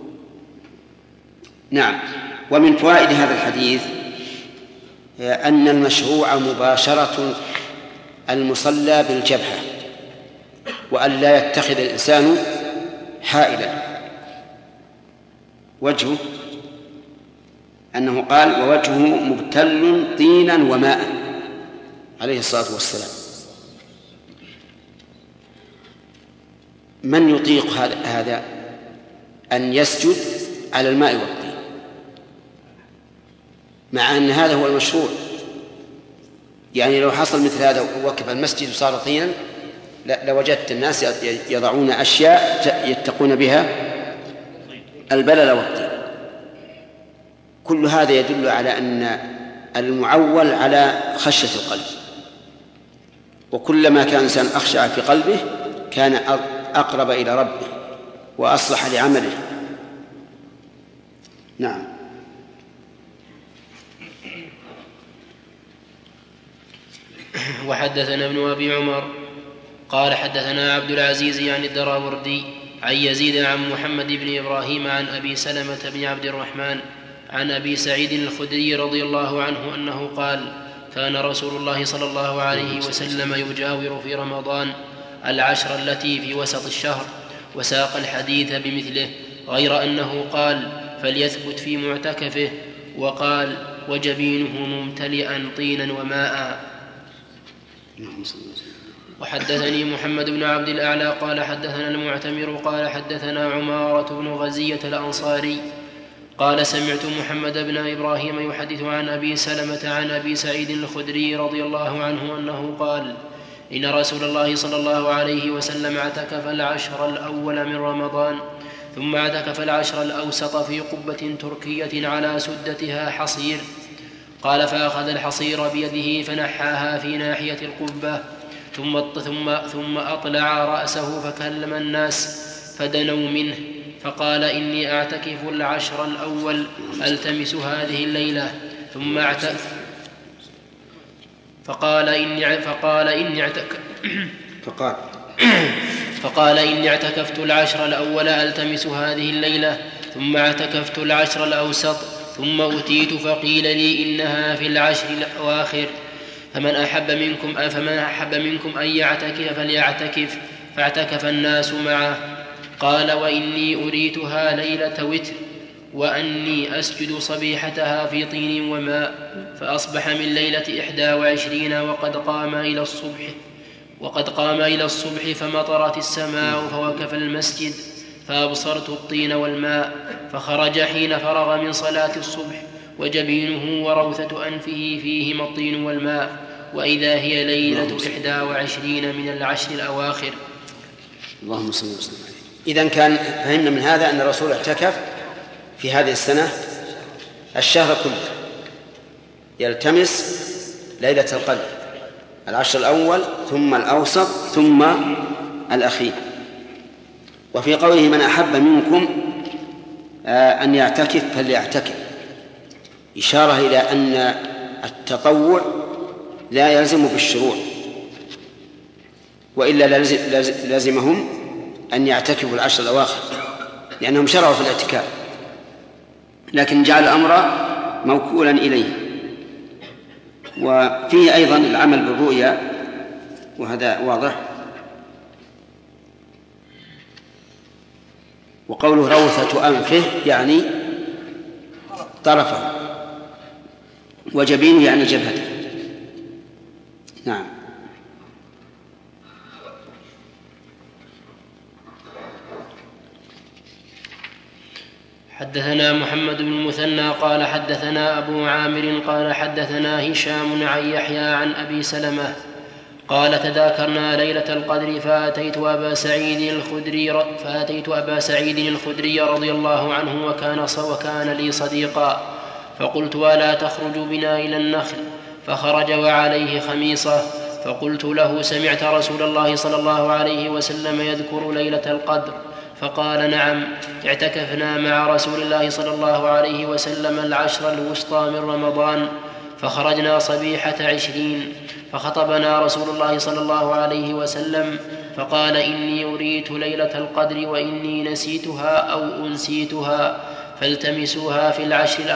نعم. ومن فوائد هذا الحديث أن المشروع مباشرة المصلى بالجبهة، وأن لا يتخذ الإنسان حائلا. وجهه أنه قال ووجهه مبتل طينا وماء عليه الصلاة والسلام. من يطيق هذا أن يسجد على الماء والطين، مع أن هذا هو المشروع؟ يعني لو حصل مثل هذا ووقف المسجد وصار طينا لوجدت الناس يضعون أشياء يتقون بها البلل والطين. كل هذا يدل على أن المعول على خشية القلب، وكلما كان الإنسان أخشع في قلبه كان أقرب إلى ربه وأصلح لعمله. نعم. وحدثنا ابن أبي عمر قال حدثنا عبد العزيز يعني الدراوردي عن يزيد عن محمد بن إبراهيم عن أبي سلمة بن عبد الرحمن عن أبي سعيد الخدري رضي الله عنه أنه قال كان رسول الله صلى الله عليه وسلم يجاور في رمضان 10 التي في وسط الشهر، وساق الحديث بمثله، غير أنه قال فليثبت في معتكفه، وقال وجبينه ممتلئا طينا وماء. وحدثني محمد بن عبد الأعلى قال حدثنا المعتمر قال حدثنا عمارة بن غزية الأنصاري قال سمعت محمد بن إبراهيم يحدث عن أبي سلمة عن أبي سعيد الخدري رضي الله عنه أنه قال إن رسول الله صلى الله عليه وسلم اعتكف 10 الأول من رمضان، ثم اعتكف 10 الأوسط في قبة تركية على سدتها حصير. قال فأخذ الحصير بيده فنحاها في ناحية القبة، ثم أطلع رأسه فكلم الناس فدنوا منه، فقال إني أعتكف 10 الأول ألتمس هذه الليلة، ثم اعتكف فقال إني اعتكفت 10 الأول ألتمس هذه الليلة، ثم اعتكفت 10 الأوسط، ثم أتيت فقيل لي إنها في 10 الأواخر، فمن أحب منكم أن يعتكف فليعتكف، فاعتكف الناس معه. قال وإني أريتها ليلة وتر، وأني أسجد صبيحتها في طين وماء، فأصبح من ليلة 21 وقد قام إلى الصبح فمطرت السماء فوقف المسجد، فأبصرت الطين والماء، فخرج حين فرغ من صلاة الصبح وجبينه وروثة أنفه فيهما الطين والماء، وإذا هي ليلة 21 من 10 الأواخر. اللهم صل وسلم عليه. إذن كان فهمنا من هذا أن الرسول اعتكف في هذه السنة الشهر كله يلتمس ليلة القدر، العشر الأول ثم الأوسط ثم الأخير. وفي قوله من أحب منكم أن يعتكف فليعتكف إشارة إلى أن التطوع لا يلزم بالشروع، وإلا لازمهم أن يعتكفوا العشر الأواخر لأنهم شرعوا في الاعتكاف، لكن جعل الأمر موكولا إليه. وفيه أيضا العمل بالرؤيا، وهذا واضح. وقوله روثة أنفه يعني طرفه، وجبينه يعني جبهته. نعم. حدثنا محمد بن المثنى قال حدثنا أبو عامر قال حدثنا هشام عن يحيى عن أبي سلمة قال تذاكرنا ليلة القدر فأتيت أبا سعيد الخدري رضي الله عنه وكان لي صديقا، فقلت ألا تخرج بنا إلى النخل؟ فخرج وعليه خميصة، فقلت له سمعت رسول الله صلى الله عليه وسلم يذكر ليلة القدر؟ فقال نعم، اعتكفنا مع رسول الله صلى الله عليه وسلم العشر الوسطى من رمضان، فخرجنا صبيحة 20، فخطبنا رسول الله صلى الله عليه وسلم فقال إني أريت ليلة القدر وإني نسيتها أو أنسيتها فالتمسوها في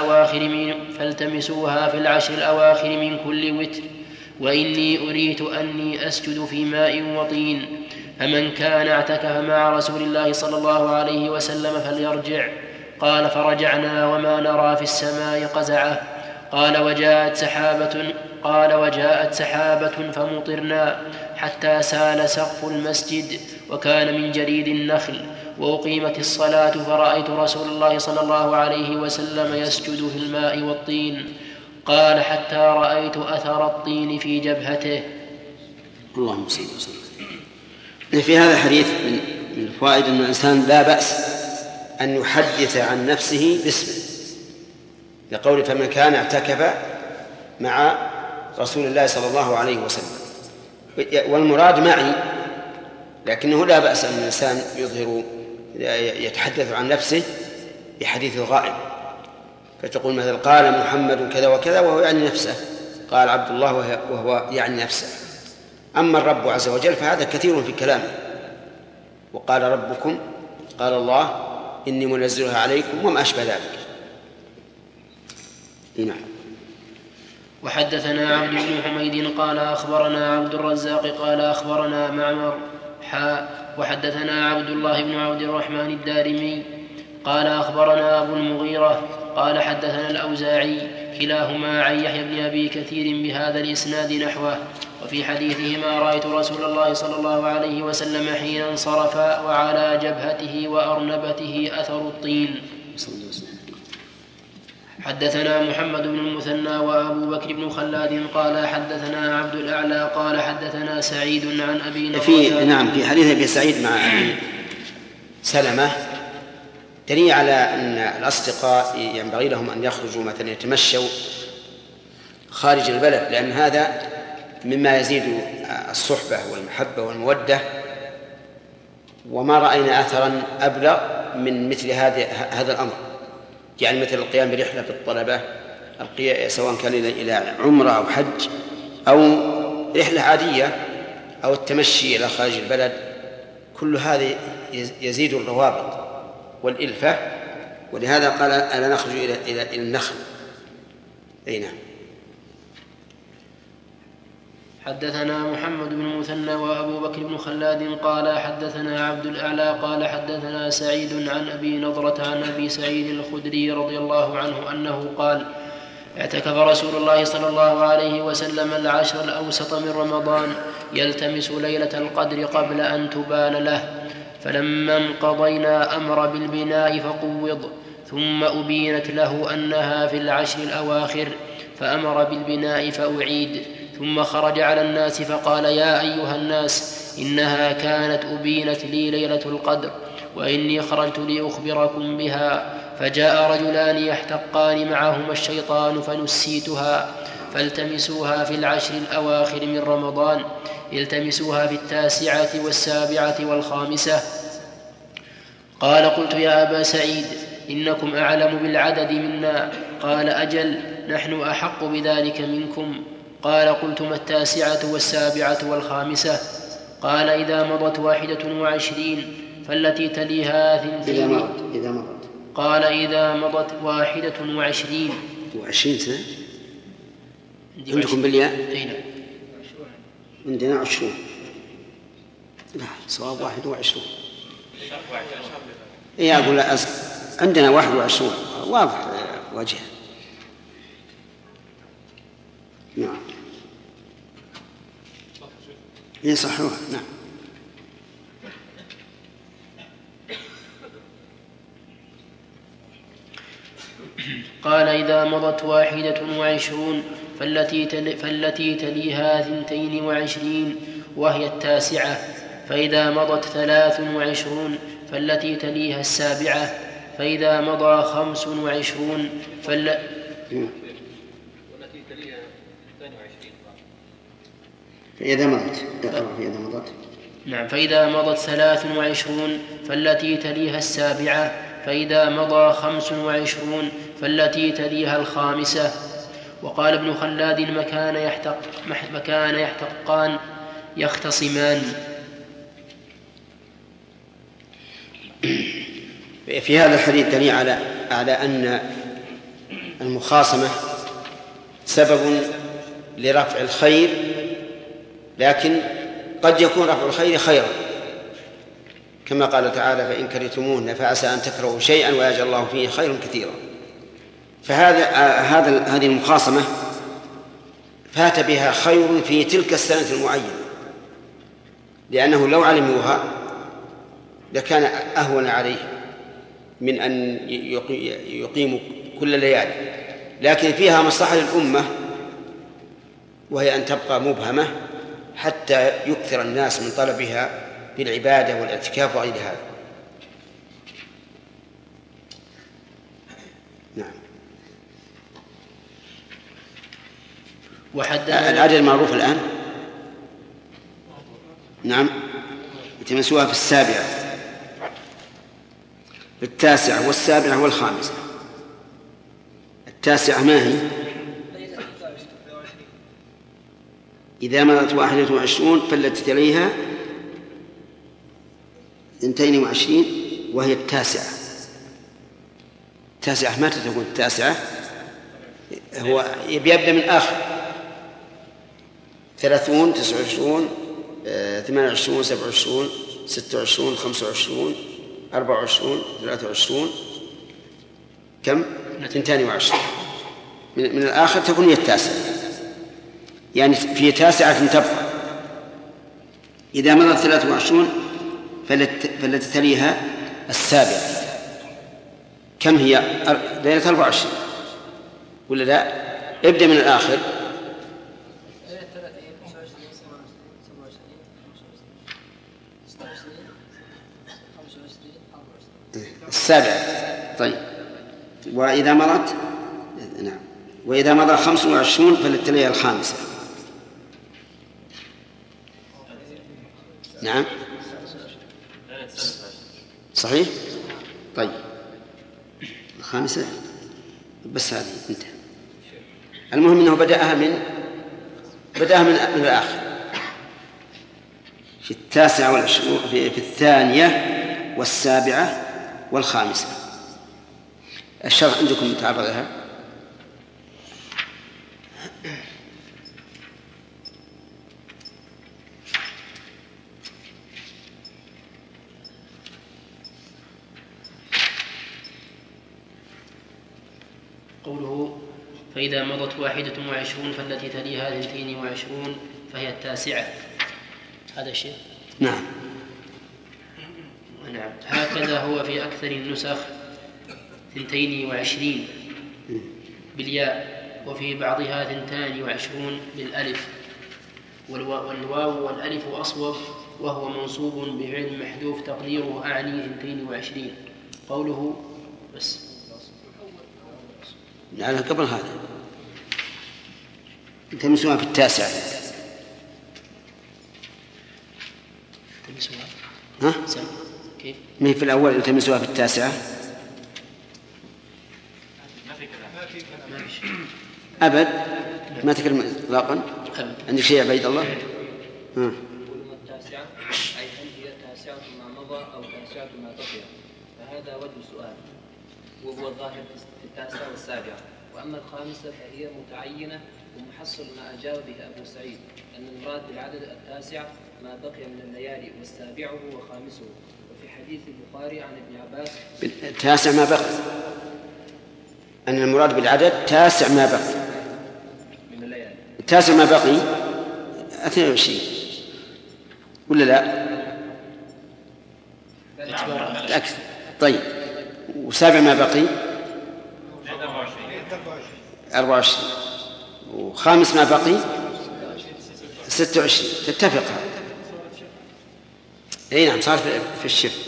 العشر الأواخر من كل وتر، وإني أريت أني أسجد في ماء وطين، فمن كان اعتكف مع رسول الله صلى الله عليه وسلم فليرجع. قال فرجعنا وما نرى في السماء قزعة. قال وجاءت سحابة فمطرنا حتى سال سقف المسجد وكان من جريد النخل، وأقيمت الصلاة فرأيت رسول الله صلى الله عليه وسلم يسجد في الماء والطين. قال حتى رأيت أثر الطين في جبهته. اللهم صل وسلم. في هذا الحديث من الفوائد أن الإنسان لا بأس أن يحدث عن نفسه باسمه، لقول فمن كان اعتكف مع رسول الله صلى الله عليه وسلم، والمراد معي، لكنه لا بأس أن الإنسان يتحدث عن نفسه بحديث الغائب، فتقول مثلا قال محمد كذا وكذا وهو يعني نفسه، قال عبد الله وهو يعني نفسه. أما الرب عز وجل فهذا كثير في كلامه، وقال ربكم، قال الله إني منزلها عليكم وما أشبه ذلك. نعم. وحدثنا عبد بن حميد قال أخبرنا عبد الرزاق قال أخبرنا معمر وحدثنا عبد الله بن عبد الرحمن الدارمي قال أخبرنا أبو المغيرة قال حدثنا الأوزاعي كلاهما عن يحيى بن أبي كثير بهذا الإسناد نحوه. وفي حديثهما رأيت رسول الله صلى الله عليه وسلم حين انصرف وعلى جبهته وأرنبته أثر الطين. حدثنا محمد بن المثنى وأبو بكر بن خلاد قال حدثنا عبد الأعلى قال حدثنا سعيد عن أبي نضرة. نعم، في حديث أبي سعيد مع أبي سلمة دليل على أن الأصدقاء ينبغي لهم أن يخرجوا مثلا يتمشوا خارج البلد، لأن هذا مما يزيد الصحبة والمحبة والمودة، وما رأينا أثرا أبلغ من مثل هذا الأمر، يعني مثل القيام برحلة الطلبة سواء كان إلى عمرة أو حج أو رحلة عادية أو التمشي إلى خارج البلد، كل هذا يزيد الروابط والإلفة، ولهذا قال ألا نخرج إلى النخل. أي نعم. حدثنا محمد بن المثنى وأبو بكر بن خلاد قال حدثنا عبد الأعلى قال حدثنا سعيد عن أبي نضرة عن أبي سعيد الخدري رضي الله عنه أنه قال اعتكف رسول الله صلى الله عليه وسلم العشر الأوسط من رمضان يلتمس ليلة القدر قبل أن تبان له، فلما انقضينا أمر بالبناء فقوض، ثم أبينت له أنها في العشر الأواخر فأمر بالبناء فأعيد، ثم خرج على الناس فقال يا أيها الناس إنها كانت أبينت لي ليلة القدر، وإني خرجت لأخبركم بها. فجاء رجلان يحتقان معهما الشيطان فنسيتها فالتمسوها في 10 الأواخر من رمضان، التمسوها في 9 و7 و5. قال: قلت يا أبا سعيد إنكم أعلم بالعدد منا. قال: أجل، نحن أحق بذلك منكم. قال: قلت: ما 9 و7 و5؟ قال: إذا مضت 21 فالتي تليها 2. إذا مضت قال: إذا مضت 21 سنة. عندكم بالياء؟ أين؟ عندنا 20. لا، صواب 21. إيه أقول لا، عندنا 21 واضح وجه. نعم، يصحوها. نعم. قال: إذا مضت 21 فالتي تليها 22 وهي 9. فإذا مضت 23 فالتي تليها 7. فإذا مضى 25 والتي تليها 22. فإذا مضت نعم. فإذا مضت 23 فالتي تليها 7. فإذا مضى 25 فالتي تليها 5. وقال ابن خلاد: مكان يحتقان يختصمان. في هذا الحديث دليل على أن المخاصمة سبب لرفع الخير، لكن قد يكون رفع الخير خيرا، كما قال تعالى: فإن كرهتموهن فعسى أن تكرهوا شيئا ويجعل الله فيه خيرا كثيرا. هذه المخاصمة فات بها خير في تلك السنة المعينة، لأنه لو علموها لكان أهون عليه من أن يقيموا كل الليالي، لكن فيها مصلحة للأمة، وهي أن تبقى مبهمة حتى يكثر الناس من طلبها في العبادة والاعتكاف وغير هذا. نعم. العدد المعروف الآن. نعم. يتمسوها في 7 في 9 و7 و5. 9 ما هي؟ إذا مضت 21 فالتي تليها 22 وهي 9. 9 متى تكون 9؟ هو يبدأ من آخر 30 29 28 27 26 25 24 23 كم؟ 22 من الآخر تكون هي 9، يعني في 9 تبقى. إذا مضت 23 فالتي تليها 7. كم هي؟ ليلة 24 ولا لا؟ ابدأ من الآخر. 7. طيب، وإذا مضت نعم، وإذا مضى 25 فالتي تليها 5. نعم، صحيح. طيب، 5 بس هذه انتهى. المهم أنه بدأها من الآخر في 29 في 2 و7 و5. الشرح عندكم متعرضها. قوله: فإذا مضت 21 فالتي تليها 22 فهي 9. هذا الشيء. نعم. نعم. هكذا هو في أكثر النسخ 22 بالياء، وفي بعضها 22 بالألف، والواو والألف أصوب وهو منصوب بفعل محذوف تقديره أعني 22. قوله بس لا قبل هذا التمسوها في التاسع. ها؟ كيف؟ ما في الأول التمسوها في التاسعة أبد ما تكلم إطلاقا. عندك شيء يا عبيد الله؟ التاسعة أي هل هي تاسعة ما مضى أو تاسعة ما بقي؟ فهذا وجه السؤال وهو الظاهر في التاسعة والسابعة. وأما الخامسة فهي متعينة ومحصل ما أجاب به أبو سعيد أن المراد بالعدد التاسع ما بقي من الليالي والسابعه وخامسه. وفي حديث البخاري عن ابن عباس التاسع ما بقي، أن المراد بالعدد تاسع ما بقي من الليالي. التاسع ما بقي 22 ولا لا؟ أكثر. طيب وسابع ما بقي 24 وخامس ما بقي 26. تتفق هذا؟ اي نعم صار في الشف.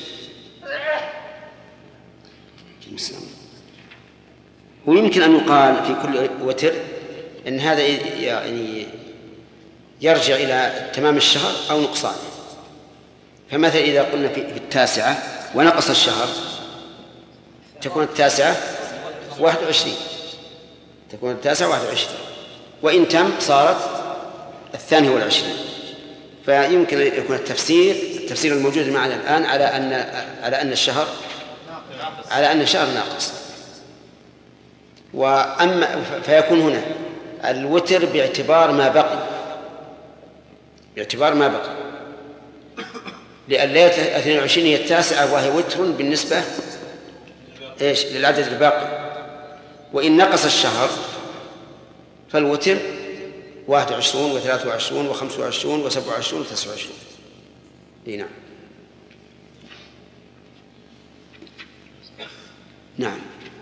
ويمكن أن يقال في كل وتر أن هذا يعني يرجع إلى تمام الشهر أو نقصانه. فمثلا إذا قلنا في التاسعة ونقص الشهر تكون التاسعة 21 تكون التاسعة 21 وإن تم صارت 22. فيمكن أن يكون التفسير الموجود معنا الآن على أن الشهر ناقص. وأما فيكون هنا الوتر باعتبار ما بقي لأن الليلة 22 هي التاسعة وهي وتر بالنسبة للعدد الباقي. وإن نقص الشهر فالوتر 21 و23 و25 و27 و29. نعم. نعم.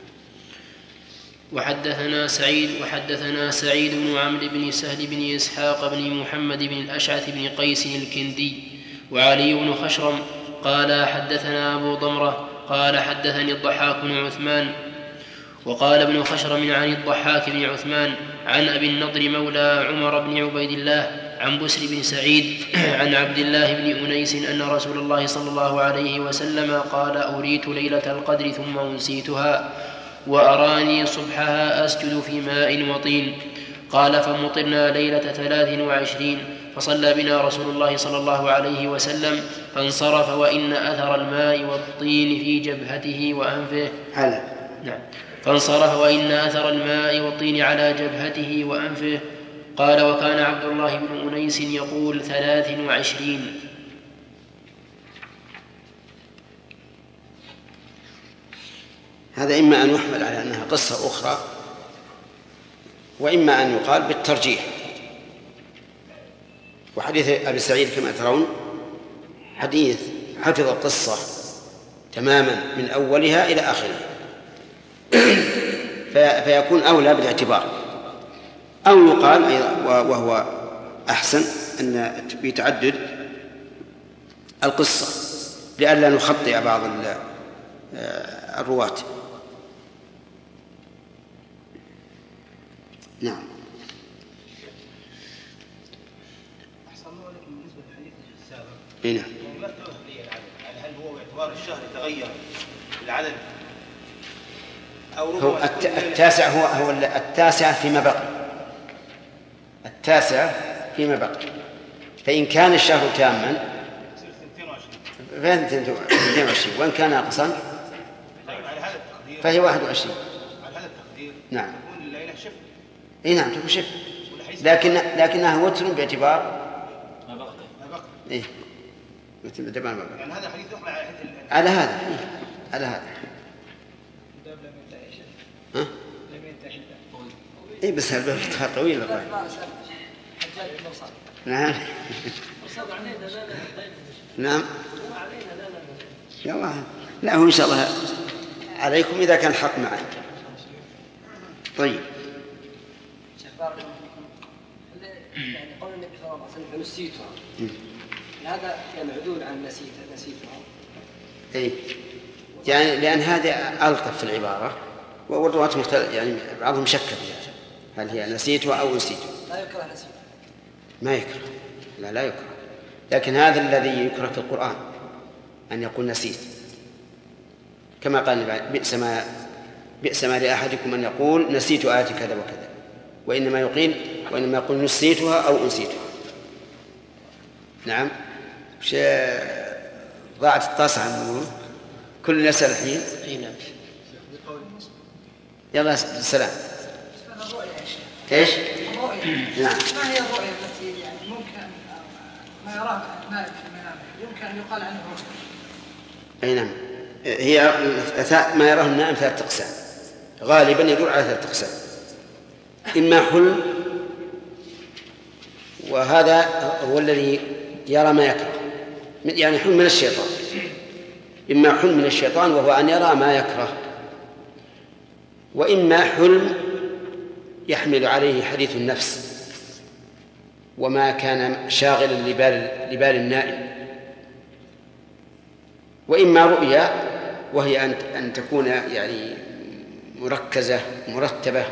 وحدثنا سعيد بن عمرو بن سهل بن إسحاق بن محمد بن الأشعث بن قيس الكندي وعلي بن خشرم قال حدثنا أبو ضمرة قال حدثني الضحاك بن عثمان. وقال ابن خشرم عن الضحاك بن عثمان عن أبي النضر مولى عمر بن عبيد الله عن بسر بن سعيد عن عبد الله بن أنيس أن رسول الله صلى الله عليه وسلم قال أريت ليلة القدر ثم أنسيتها وأراني صبحها أسجد في ماء وطين. قال فمطرنا ليلة 23 فصلى بنا رسول الله صلى الله عليه وسلم فانصرف وإن أثر الماء والطين في جبهته وأنفه. نعم. فانصرف وإن أثر الماء والطين على جبهته وأنفه. قال وكان عبد الله بن أنيس يقول 23. هذا إما أن يحمل على أنها قصة أخرى وإما أن يقال بالترجيح. وحديث أبي سعيد كما ترون حديث حفظ القصة تماما من أولها إلى آخرها فيكون أولى بالاعتبار. أو يقال وهو أحسن أن بتعدد القصة لئلا نخطئ بعض الرواة. نعم. أحسن الله عليكم. بالنسبة للحديث السابق نعم. ما تؤهل العدد هل هو باعتبار الشهر يتغير العدد أو هو التاسع هو التاسع فيما بقي. التاسع فيما بقي. فإن كان الشهر تاما فهي 22 وإن كان ناقصا فهي 21. على هذا التقدير نعم. تكون الليلة شفر. اي نعم تكون شفر لكنها وتر باعتبار ما بقي. ايه باعتبار ما بقي. يعني هذا حديث يحمل على هذا. على هذا. ها؟ اي بس هالباب طويل والله. نعم. نعم. يلا لا هو إن شاء الله عليكم إذا كان الحق معه. طيب. يعني قول النبي صلى الله عليه وسلم فنسيتها هذا يعني عدول عن نسيتها. أي يعني لأن هذا ألطف في العبارة، والرواة مختلف يعني بعضهم شك فيها هل هي نسيتها أو نسيتها. لا يكره نسيتها. ما يكره، لا يكره، لكن هذا الذي يكره في القرآن أن يقول نسيت، كما قال بئس ما لأحدكم أن يقول نسيت آيات كذا وكذا، وإنما يقول نسيتها أو أنسيتها. نعم. ضاعت الطاسة عن نقول كل يسأل الحين. نعم. يلا السلام. ايش؟ نعم. ما هي الرؤيا التي يعني ممكن ما يراها نائم في المنام يمكن أن يقال عنه رؤيا؟ أي نعم. هي ما يراه النائم 3 أقسام، غالبا يدور على 3 أقسام. إما حلم، وهذا هو الذي يرى ما يكره، يعني حلم من الشيطان. إما حلم من الشيطان وهو أن يرى ما يكره، وإما حلم يحمل عليه حديث النفس وما كان شاغلا لبال النائم، وإما رؤيا وهي أن تكون يعني مركزة مرتبة،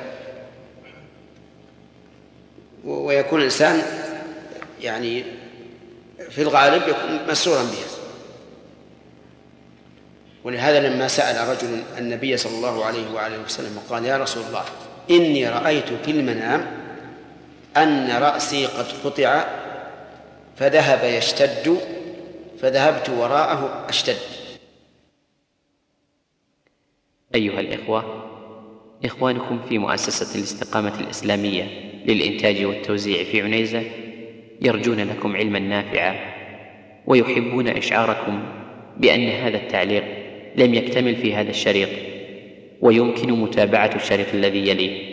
ويكون الإنسان يعني في الغالب يكون مسرورا بها. ولهذا لما سأل رجل النبي صلى الله عليه وآله وسلم وقال يا رسول الله إني رأيت في المنام أن رأسي قد قطع فذهب يشتد فذهبت وراءه أشتد. أيها الإخوة، إخوانكم في مؤسسة الاستقامة الإسلامية للإنتاج والتوزيع في عنيزة يرجون لكم علما نافعا، ويحبون إشعاركم بأن هذا التعليق لم يكتمل في هذا الشريط، ويمكن متابعة الشريط الذي يليه